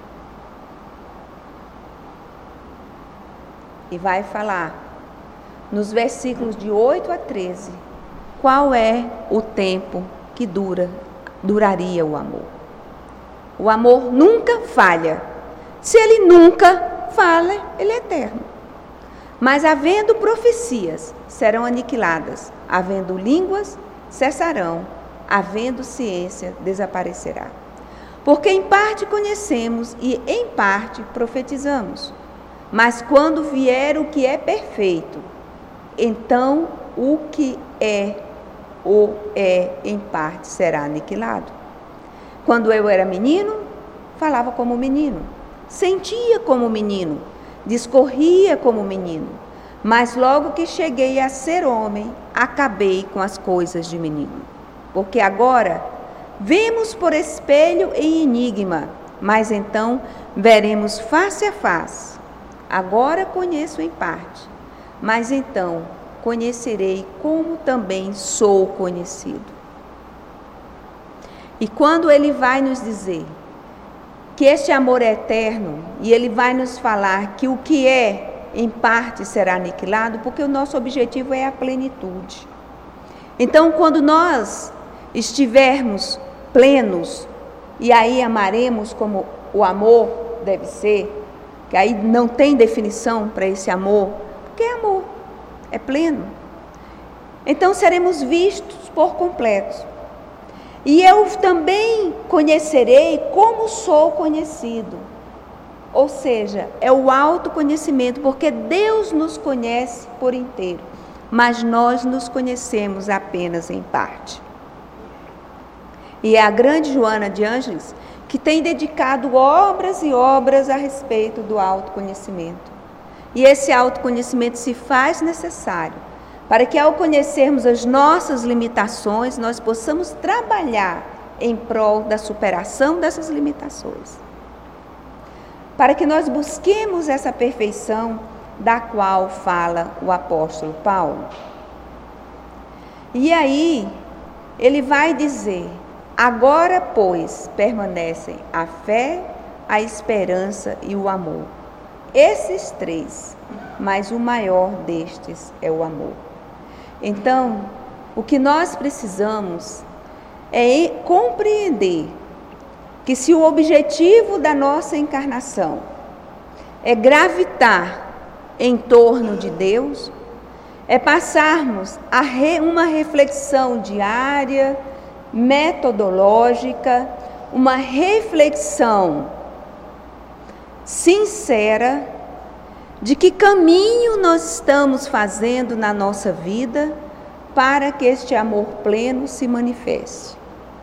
E vai falar, nos versículos de oito a treze, qual é o tempo que dura, duraria o amor. O amor nunca falha. Se ele nunca falha, ele é eterno. Mas havendo profecias, serão aniquiladas. Havendo línguas, cessarão. Havendo ciência, desaparecerá. Porque em parte conhecemos e em parte profetizamos. Mas quando vier o que é perfeito, então o que é ou é em parte será aniquilado. Quando eu era menino, falava como menino, sentia como menino, discorria como menino, mas logo que cheguei a ser homem, acabei com as coisas de menino. Porque agora vemos por espelho e enigma, mas então veremos face a face. Agora conheço em parte, mas então conhecerei como também sou conhecido. E quando ele vai nos dizer que este amor é eterno, e ele vai nos falar que o que é, em parte, será aniquilado, porque o nosso objetivo é a plenitude. Então, quando nós estivermos plenos, e aí amaremos como o amor deve ser, que aí não tem definição para esse amor, porque é amor, é pleno. Então, seremos vistos por completo. E eu também conhecerei como sou conhecido. Ou seja, é o autoconhecimento, porque Deus nos conhece por inteiro, mas nós nos conhecemos apenas em parte. E é a grande Joana de Ângeles que tem dedicado obras e obras a respeito do autoconhecimento. E esse autoconhecimento se faz necessário para que, ao conhecermos as nossas limitações, nós possamos trabalhar em prol da superação dessas limitações. Para que nós busquemos essa perfeição da qual fala o apóstolo Paulo. E aí, ele vai dizer, agora, pois, permanecem a fé, a esperança e o amor. Esses três, mas o maior destes é o amor. Então, o que nós precisamos é compreender que se o objetivo da nossa encarnação é gravitar em torno de Deus, é passarmos a re, uma reflexão diária, metodológica, uma reflexão sincera de que caminho nós estamos fazendo na nossa vida para que este amor pleno se manifeste.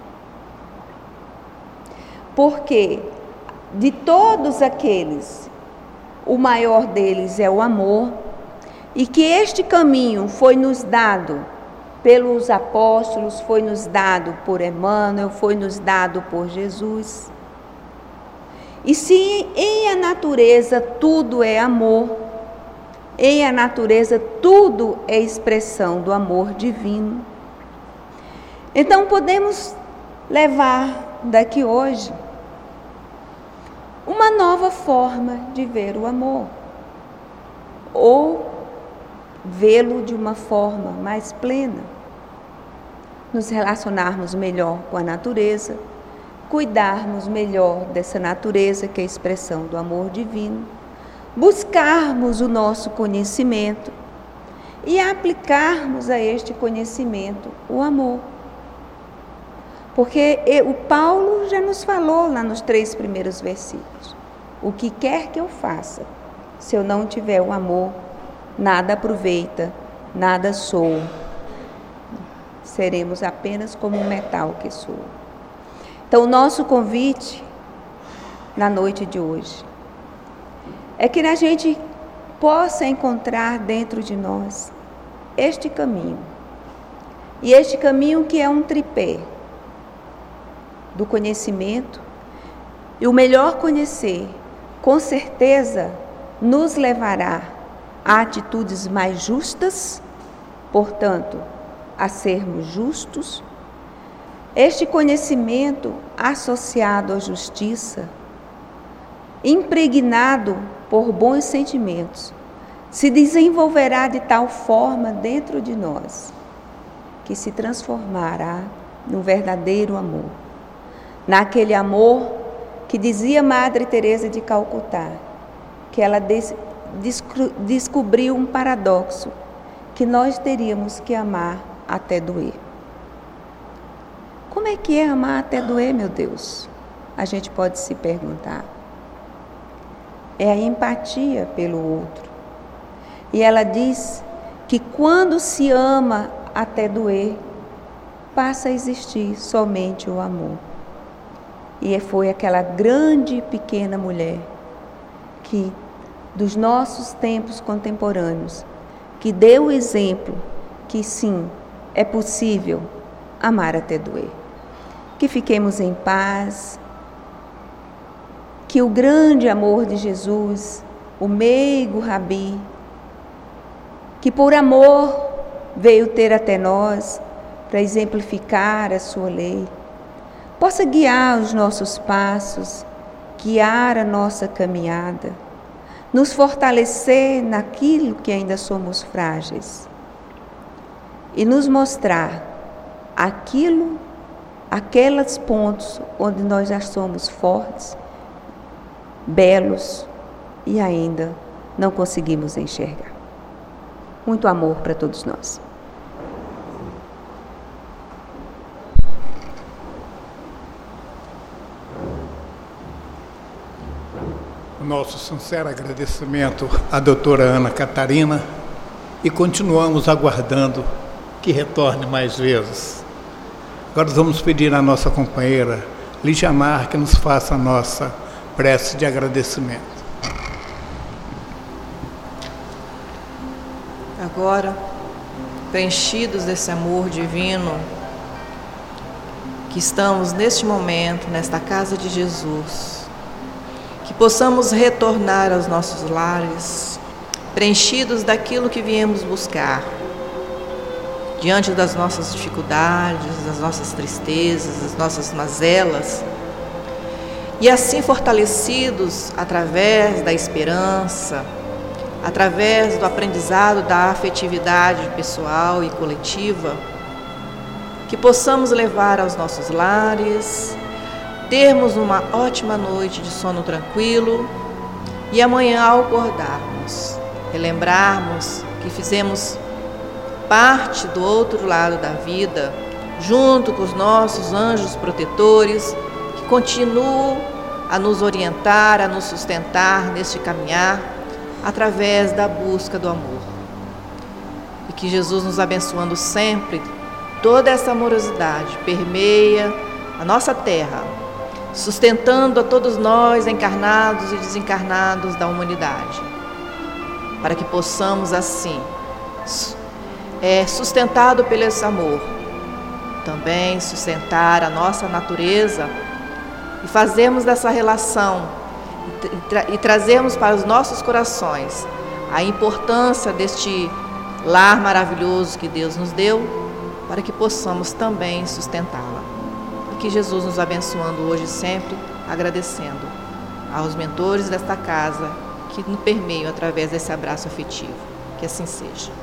Porque de todos aqueles, o maior deles é o amor, e que este caminho foi nos dado pelos apóstolos, foi nos dado por Emmanuel, foi nos dado por Jesus. E se em a natureza tudo é amor, em a natureza tudo é expressão do amor divino, então podemos levar daqui hoje uma nova forma de ver o amor, ou vê-lo de uma forma mais plena, nos relacionarmos melhor com a natureza, cuidarmos melhor dessa natureza que é a expressão do amor divino, buscarmos o nosso conhecimento e aplicarmos a este conhecimento o amor. Porque o Paulo já nos falou lá nos três primeiros versículos. o que quer que eu faça, se eu não tiver o amor, nada aproveita, nada soa. Seremos apenas como um metal que soa. Então, o nosso convite na noite de hoje é que a gente possa encontrar dentro de nós este caminho. E este caminho que é um tripé do conhecimento. E o melhor conhecer, com certeza, nos levará a atitudes mais justas, portanto, a sermos justos. Este conhecimento associado à justiça, impregnado por bons sentimentos, se desenvolverá de tal forma dentro de nós que se transformará no verdadeiro amor. Naquele amor que dizia Madre Teresa de Calcutá, que ela des- descru- descobriu um paradoxo, que nós teríamos que amar até doer. Como é que é amar até doer, meu Deus? A gente pode se perguntar. É a empatia pelo outro. E ela diz que quando se ama até doer, passa a existir somente o amor. E foi aquela grande e pequena mulher que, dos nossos tempos contemporâneos, que deu o exemplo que sim, é possível amar até doer. Que fiquemos em paz, que o grande amor de Jesus, o meigo Rabi, que por amor veio ter até nós para exemplificar a sua lei, possa guiar os nossos passos, guiar a nossa caminhada, nos fortalecer naquilo que ainda somos frágeis e nos mostrar aquilo, aqueles pontos onde nós já somos fortes, belos e ainda não conseguimos enxergar. Muito amor para todos nós. O nosso sincero agradecimento à doutora Ana Catarina e continuamos aguardando que retorne mais vezes. Agora vamos pedir à nossa companheira Lígia Mar que nos faça a nossa prece de agradecimento. Agora, preenchidos desse amor divino, que estamos neste momento, nesta casa de Jesus, que possamos retornar aos nossos lares, preenchidos daquilo que viemos buscar, diante das nossas dificuldades, das nossas tristezas, das nossas mazelas, e assim fortalecidos através da esperança, através do aprendizado da afetividade pessoal e coletiva, que possamos levar aos nossos lares, termos uma ótima noite de sono tranquilo e amanhã ao acordarmos, relembrarmos que fizemos parte do outro lado da vida, junto com os nossos anjos protetores, que continuam a nos orientar, a nos sustentar neste caminhar, através da busca do amor. E que Jesus, nos abençoando sempre, toda essa amorosidade permeia a nossa terra, sustentando a todos nós, encarnados e desencarnados da humanidade, para que possamos assim, é, sustentado pelo esse amor, também sustentar a nossa natureza e fazermos dessa relação e, tra- e trazermos para os nossos corações a importância deste lar maravilhoso que Deus nos deu, para que possamos também sustentá-la. E que Jesus nos abençoando hoje e sempre, agradecendo aos mentores desta casa que nos permeiam através desse abraço afetivo. Que assim seja.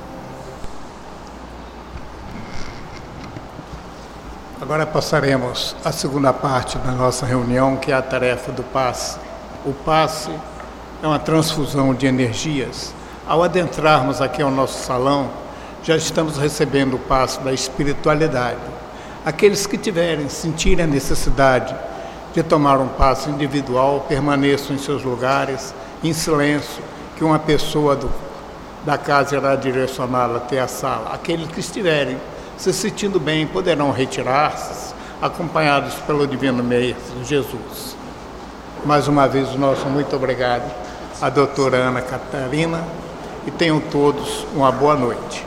Agora passaremos à segunda parte da nossa reunião, que é a tarefa do passe. O passe é uma transfusão de energias. Ao adentrarmos aqui ao nosso salão, já estamos recebendo o passe da espiritualidade. Aqueles que tiverem, sentirem a necessidade de tomar um passo individual, permaneçam em seus lugares, em silêncio, que uma pessoa do, da casa irá direcioná-la até a sala. Aqueles que estiverem se sentindo bem poderão retirar-se, acompanhados pelo Divino Mestre Jesus. Mais uma vez, o nosso muito obrigado à doutora Ana Catarina, e tenham todos uma boa noite.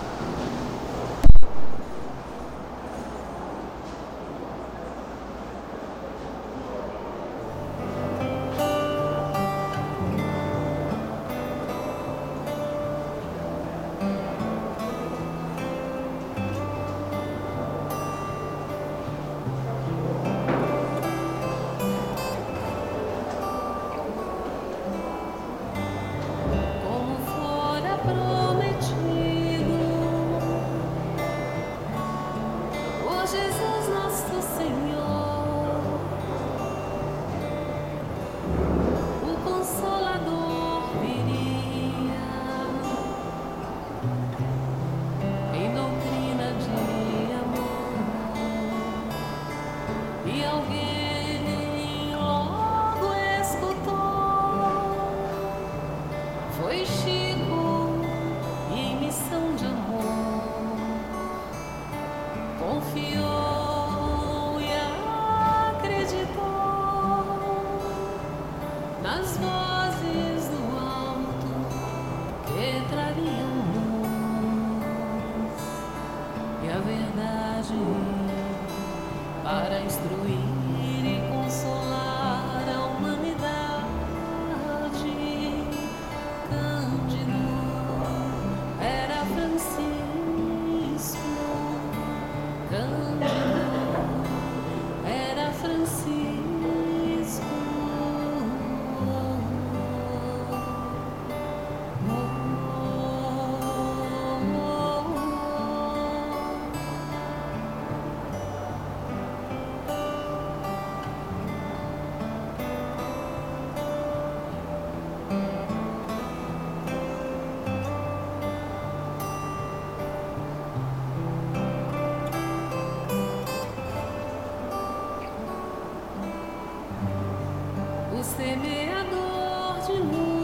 Semeador de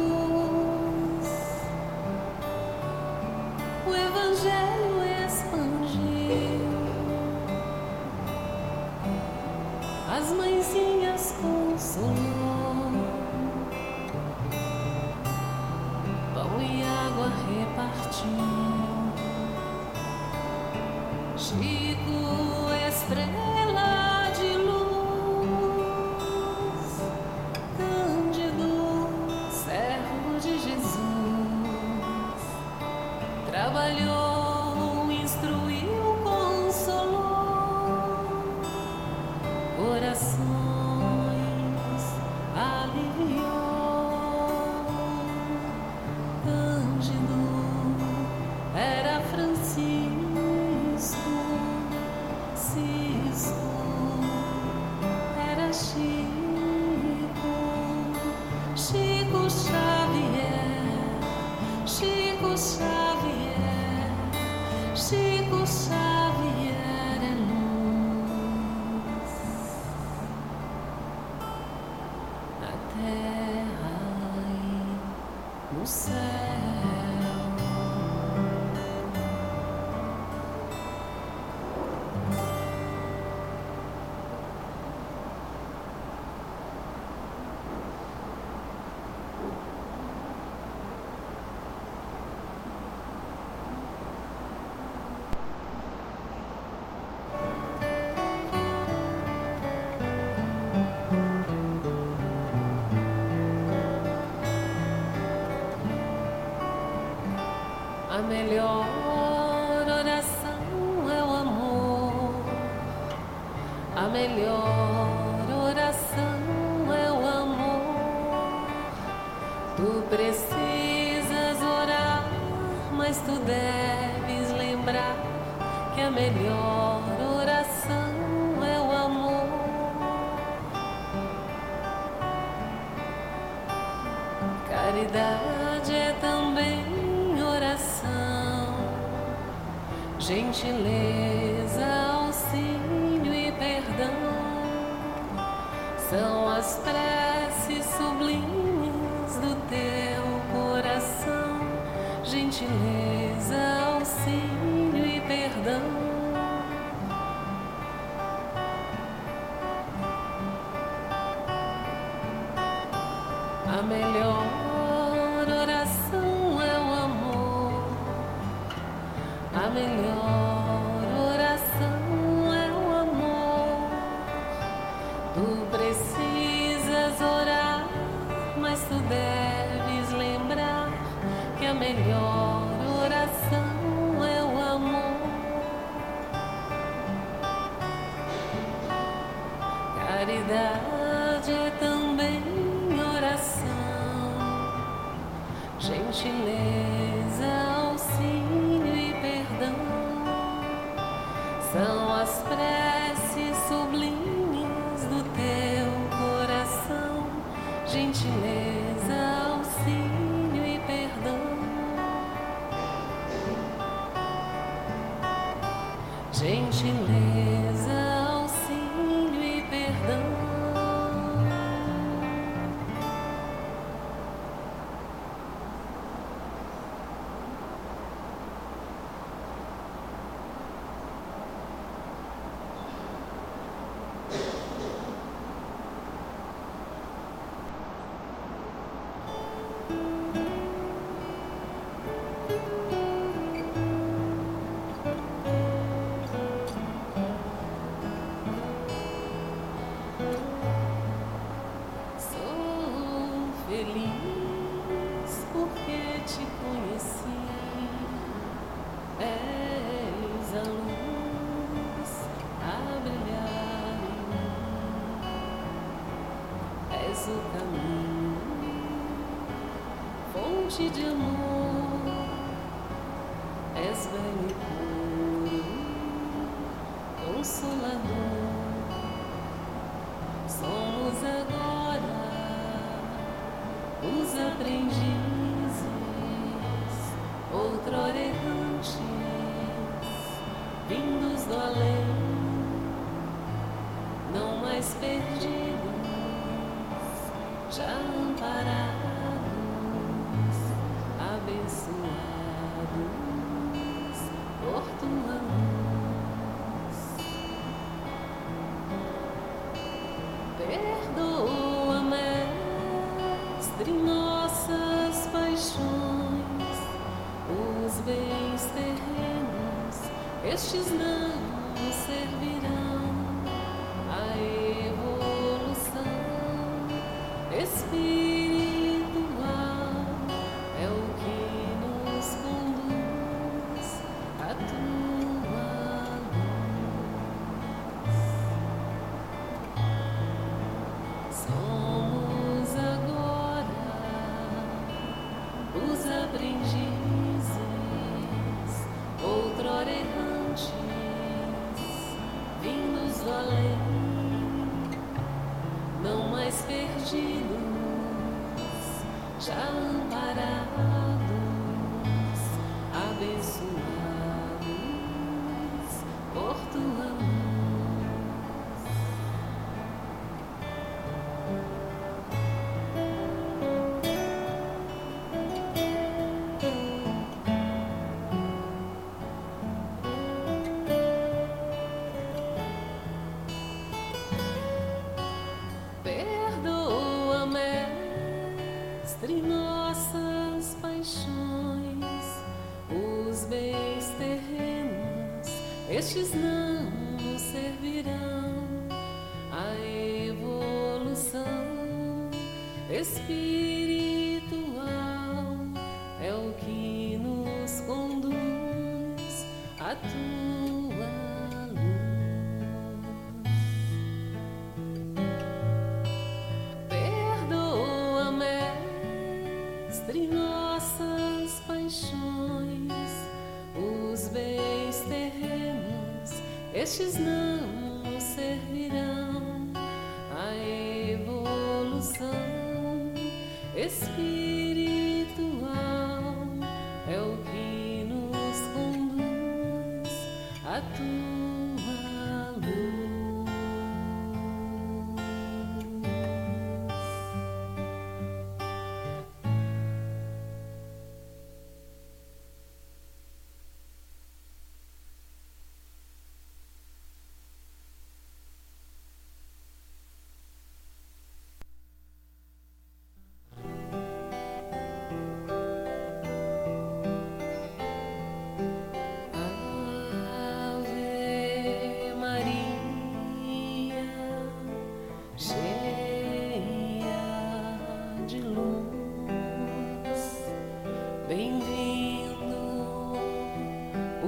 luz, o Evangelho expandiu, as mãezinhas consolou, pão e água repartiu, Chico, estrela de luz, trabalhou, instruiu, consolou, corações aliviou. Cândido era Francisco, Cisco era Chico, Chico Xavier, Chico Xavier. Chico Xavier é luz na terra e no céu. A melhor oração é o amor. A melhor oração é o amor. Tu precisas orar, mas tu deves lembrar que a melhor oração é o amor. Caridade é também oração, gentileza, auxílio e perdão. São as preces sublimes do teu coração, gentileza, auxílio e perdão. A melhor oração é o amor. A melhor oração é o amor. Tu precisas orar, mas tu deves lembrar que a melhor oração é o amor. Caridade é também oração, gentileza, auxílio e perdão. São as preces sublimes do teu coração, gentileza, auxílio e perdão. Gentileza, auxílio e perdão. Feliz porque te conheci, és a luz a brilhar em mim, és o caminho, fonte de amor, és bem e puro, consolador. Somos agora os aprendizes, outrora errantes, vindos do além, não mais perdidos, já amparados, abençoados por tua luz. Perdoa, Mestre, nossas paixões, os bens terrenos, estes não nos servirão. A evolução espiritual é o que nos conduz a tua luz. Somos agora os aprendizes, outrora errantes, vindos do além, não mais perdidos, já amparados, abençoados por tua luz. Perdoa, Mestre, nossas paixões, os bens terrenos, estes não nos servirão. A evolução espiritual é o que nos conduz a tua luz. Perdoa, Mestre, nossas paixões, os bens terrenos, estes não nos servirão. A evolução espiritual é o que nos conduz a tua luz.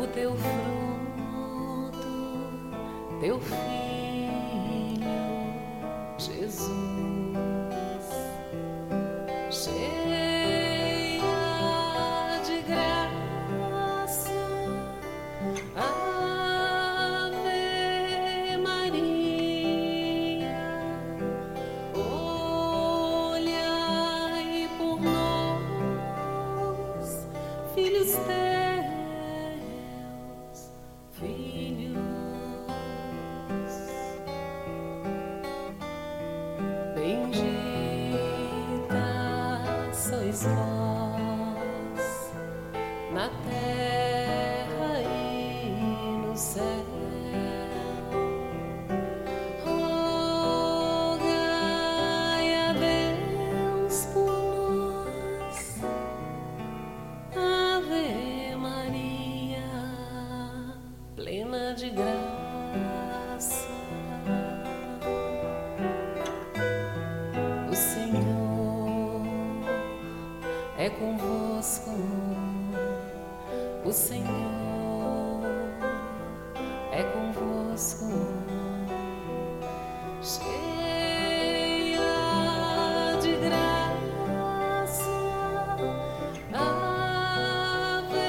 o teu fruto, teu filho, Jesus, cheia de graça, Ave Maria, olhai por nós, filhos teus, filhos. Bendita sois vós na terra e no céu. Rogai a Deus por nós, Ave Maria, plena de graça. O Senhor é convosco, o Senhor é convosco, cheia de graça, Ave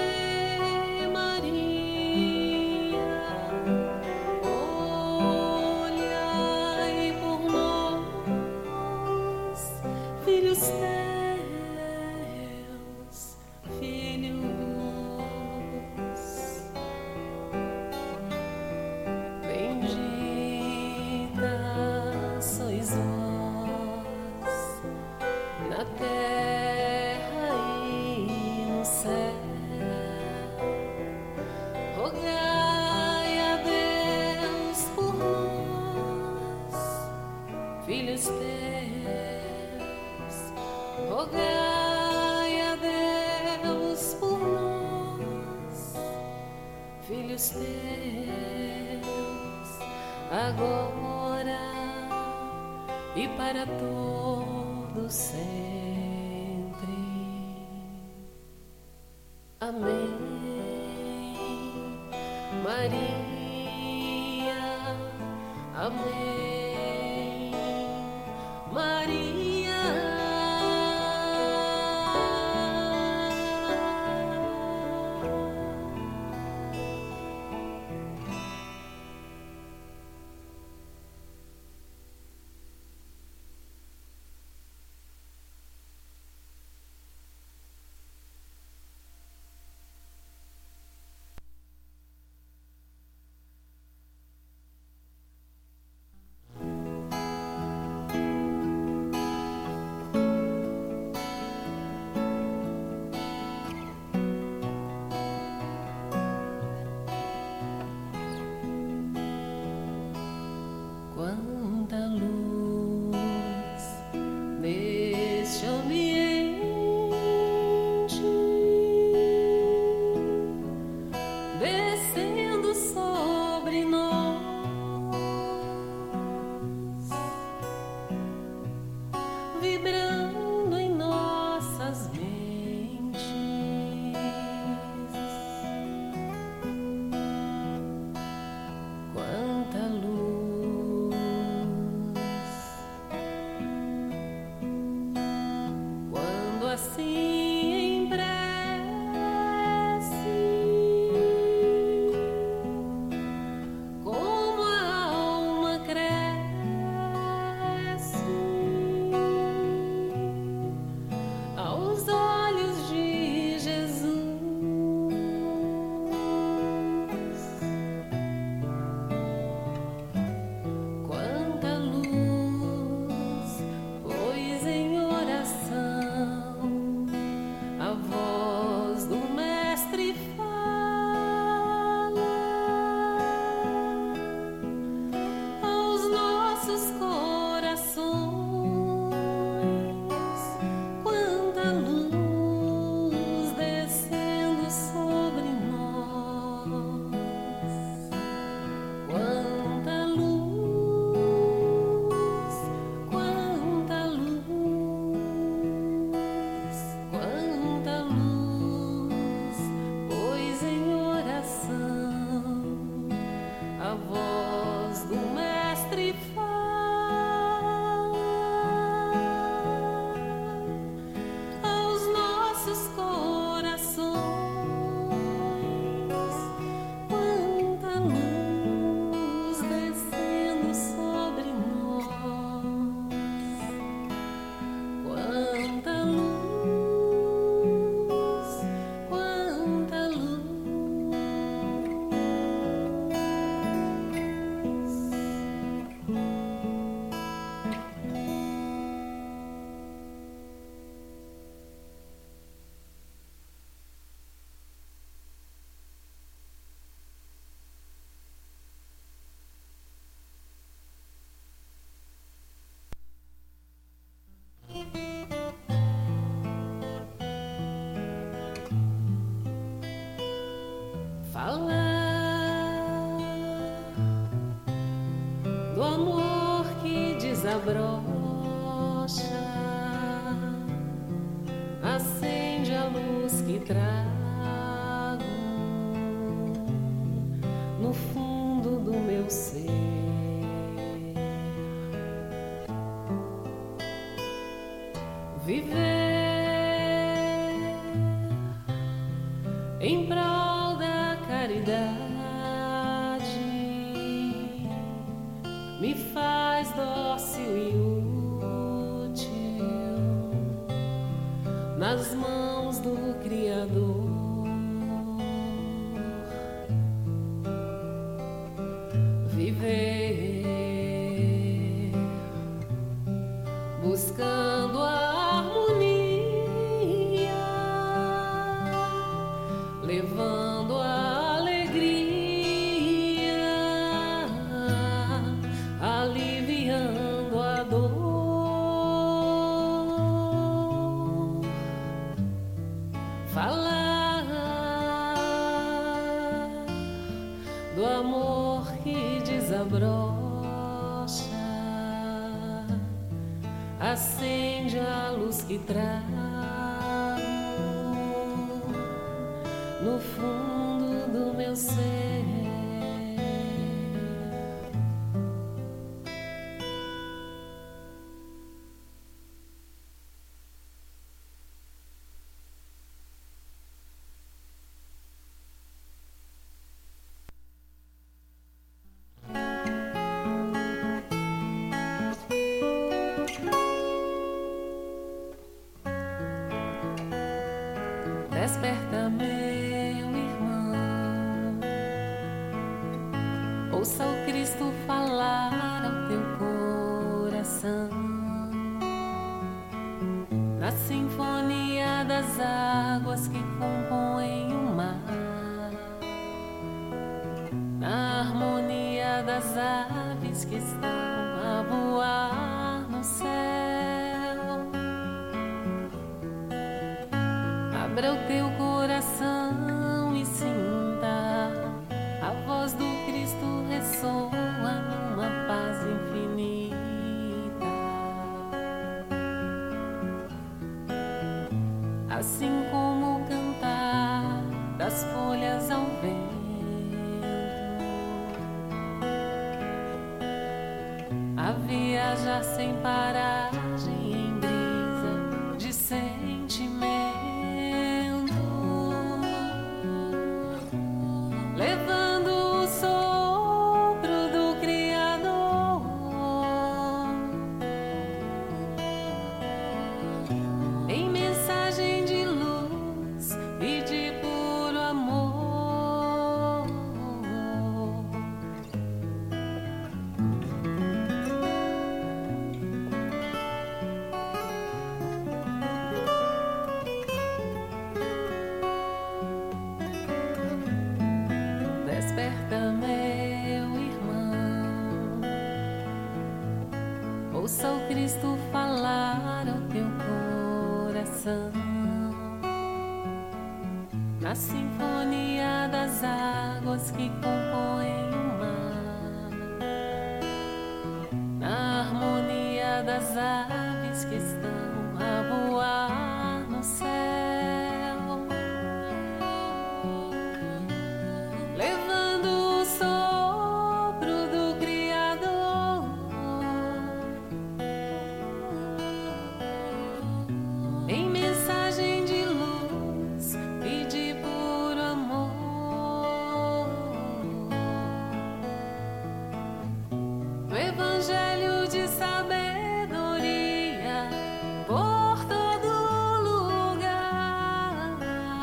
Maria, olhai por nós, filhos teus, filhos. Bendita sois vós na terra e no céu. Rogai a Deus por nós, filhos teus. Rogai a Deus por nós, filhos teus, agora e para todos sempre. Amém. Maria, amém. Maria. falar do amor que desabrocha, acende a luz que trago no fundo do meu ser. Viver em prol da caridade me faz dócil e útil nas mãos do Criador. Viver buscando a levando a alegria, aliviando a dor. Falar do amor que desabrocha, acende a luz que trago no fundo do meu ser. Desperta, meu irmão, ouça o Cristo falar ao teu coração, na sinfonia das águas que compõem o mar, na harmonia das aves que estão a voar no céu. Abra o teu coração e sinta a voz do Cristo ressoa numa paz infinita. Assim como o cantar das folhas ao vento, a viajar sem paragem em brisa de sentimento, levando o sopro do Criador, em mensagem de luz e de puro amor. Desperta, meu irmão, ouça o Cristo falar ao teu coração, na sinfonia das águas que compõem o mar, na harmonia das aves que estão a voar no céu, levando o sopro do Criador, em mensagem de luz e de puro amor. No evangelho de sabedoria por todo lugar,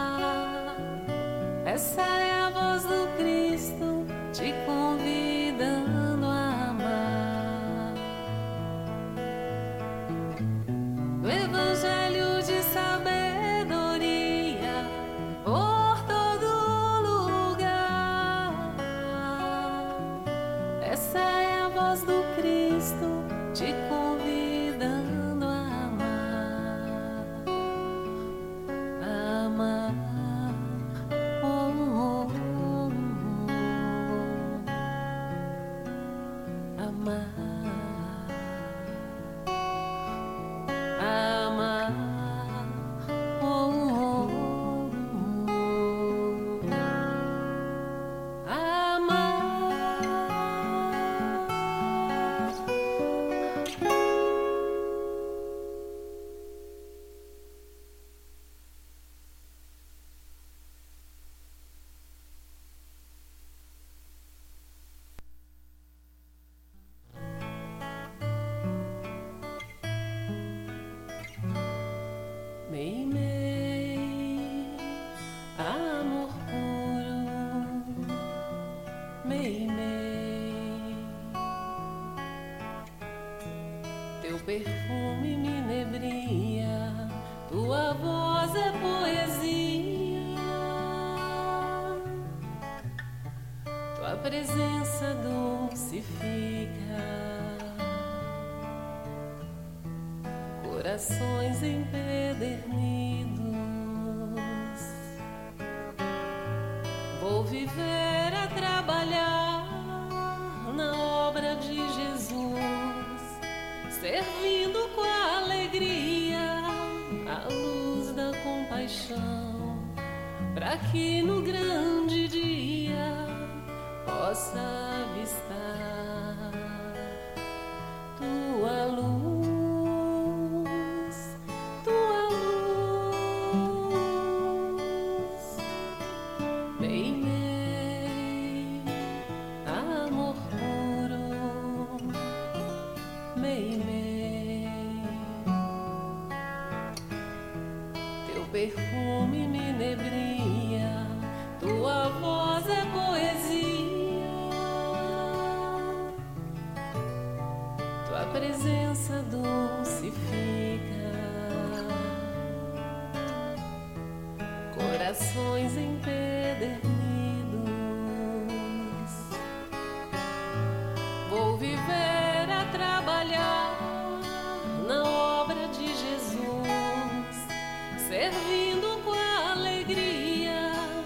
essa é a voz do Cristo te convidando a amar. No evangelho de sabedoria por todo lugar, essa é a voz do Cristo te convidando a amar. A amar. Oh, oh, oh. perfume me inebria, tua voz é poesia, tua presença dulcifica corações empedernidos. Vou viver a trabalhar na obra de Jesus, servindo com alegria a luz da compaixão, para que no grande dia possa avistar tua luz, tua luz. Meimei, amor puro, meimei, teu perfume me inebria, tua voz é poesia, tua presença dulcifica corações em pé.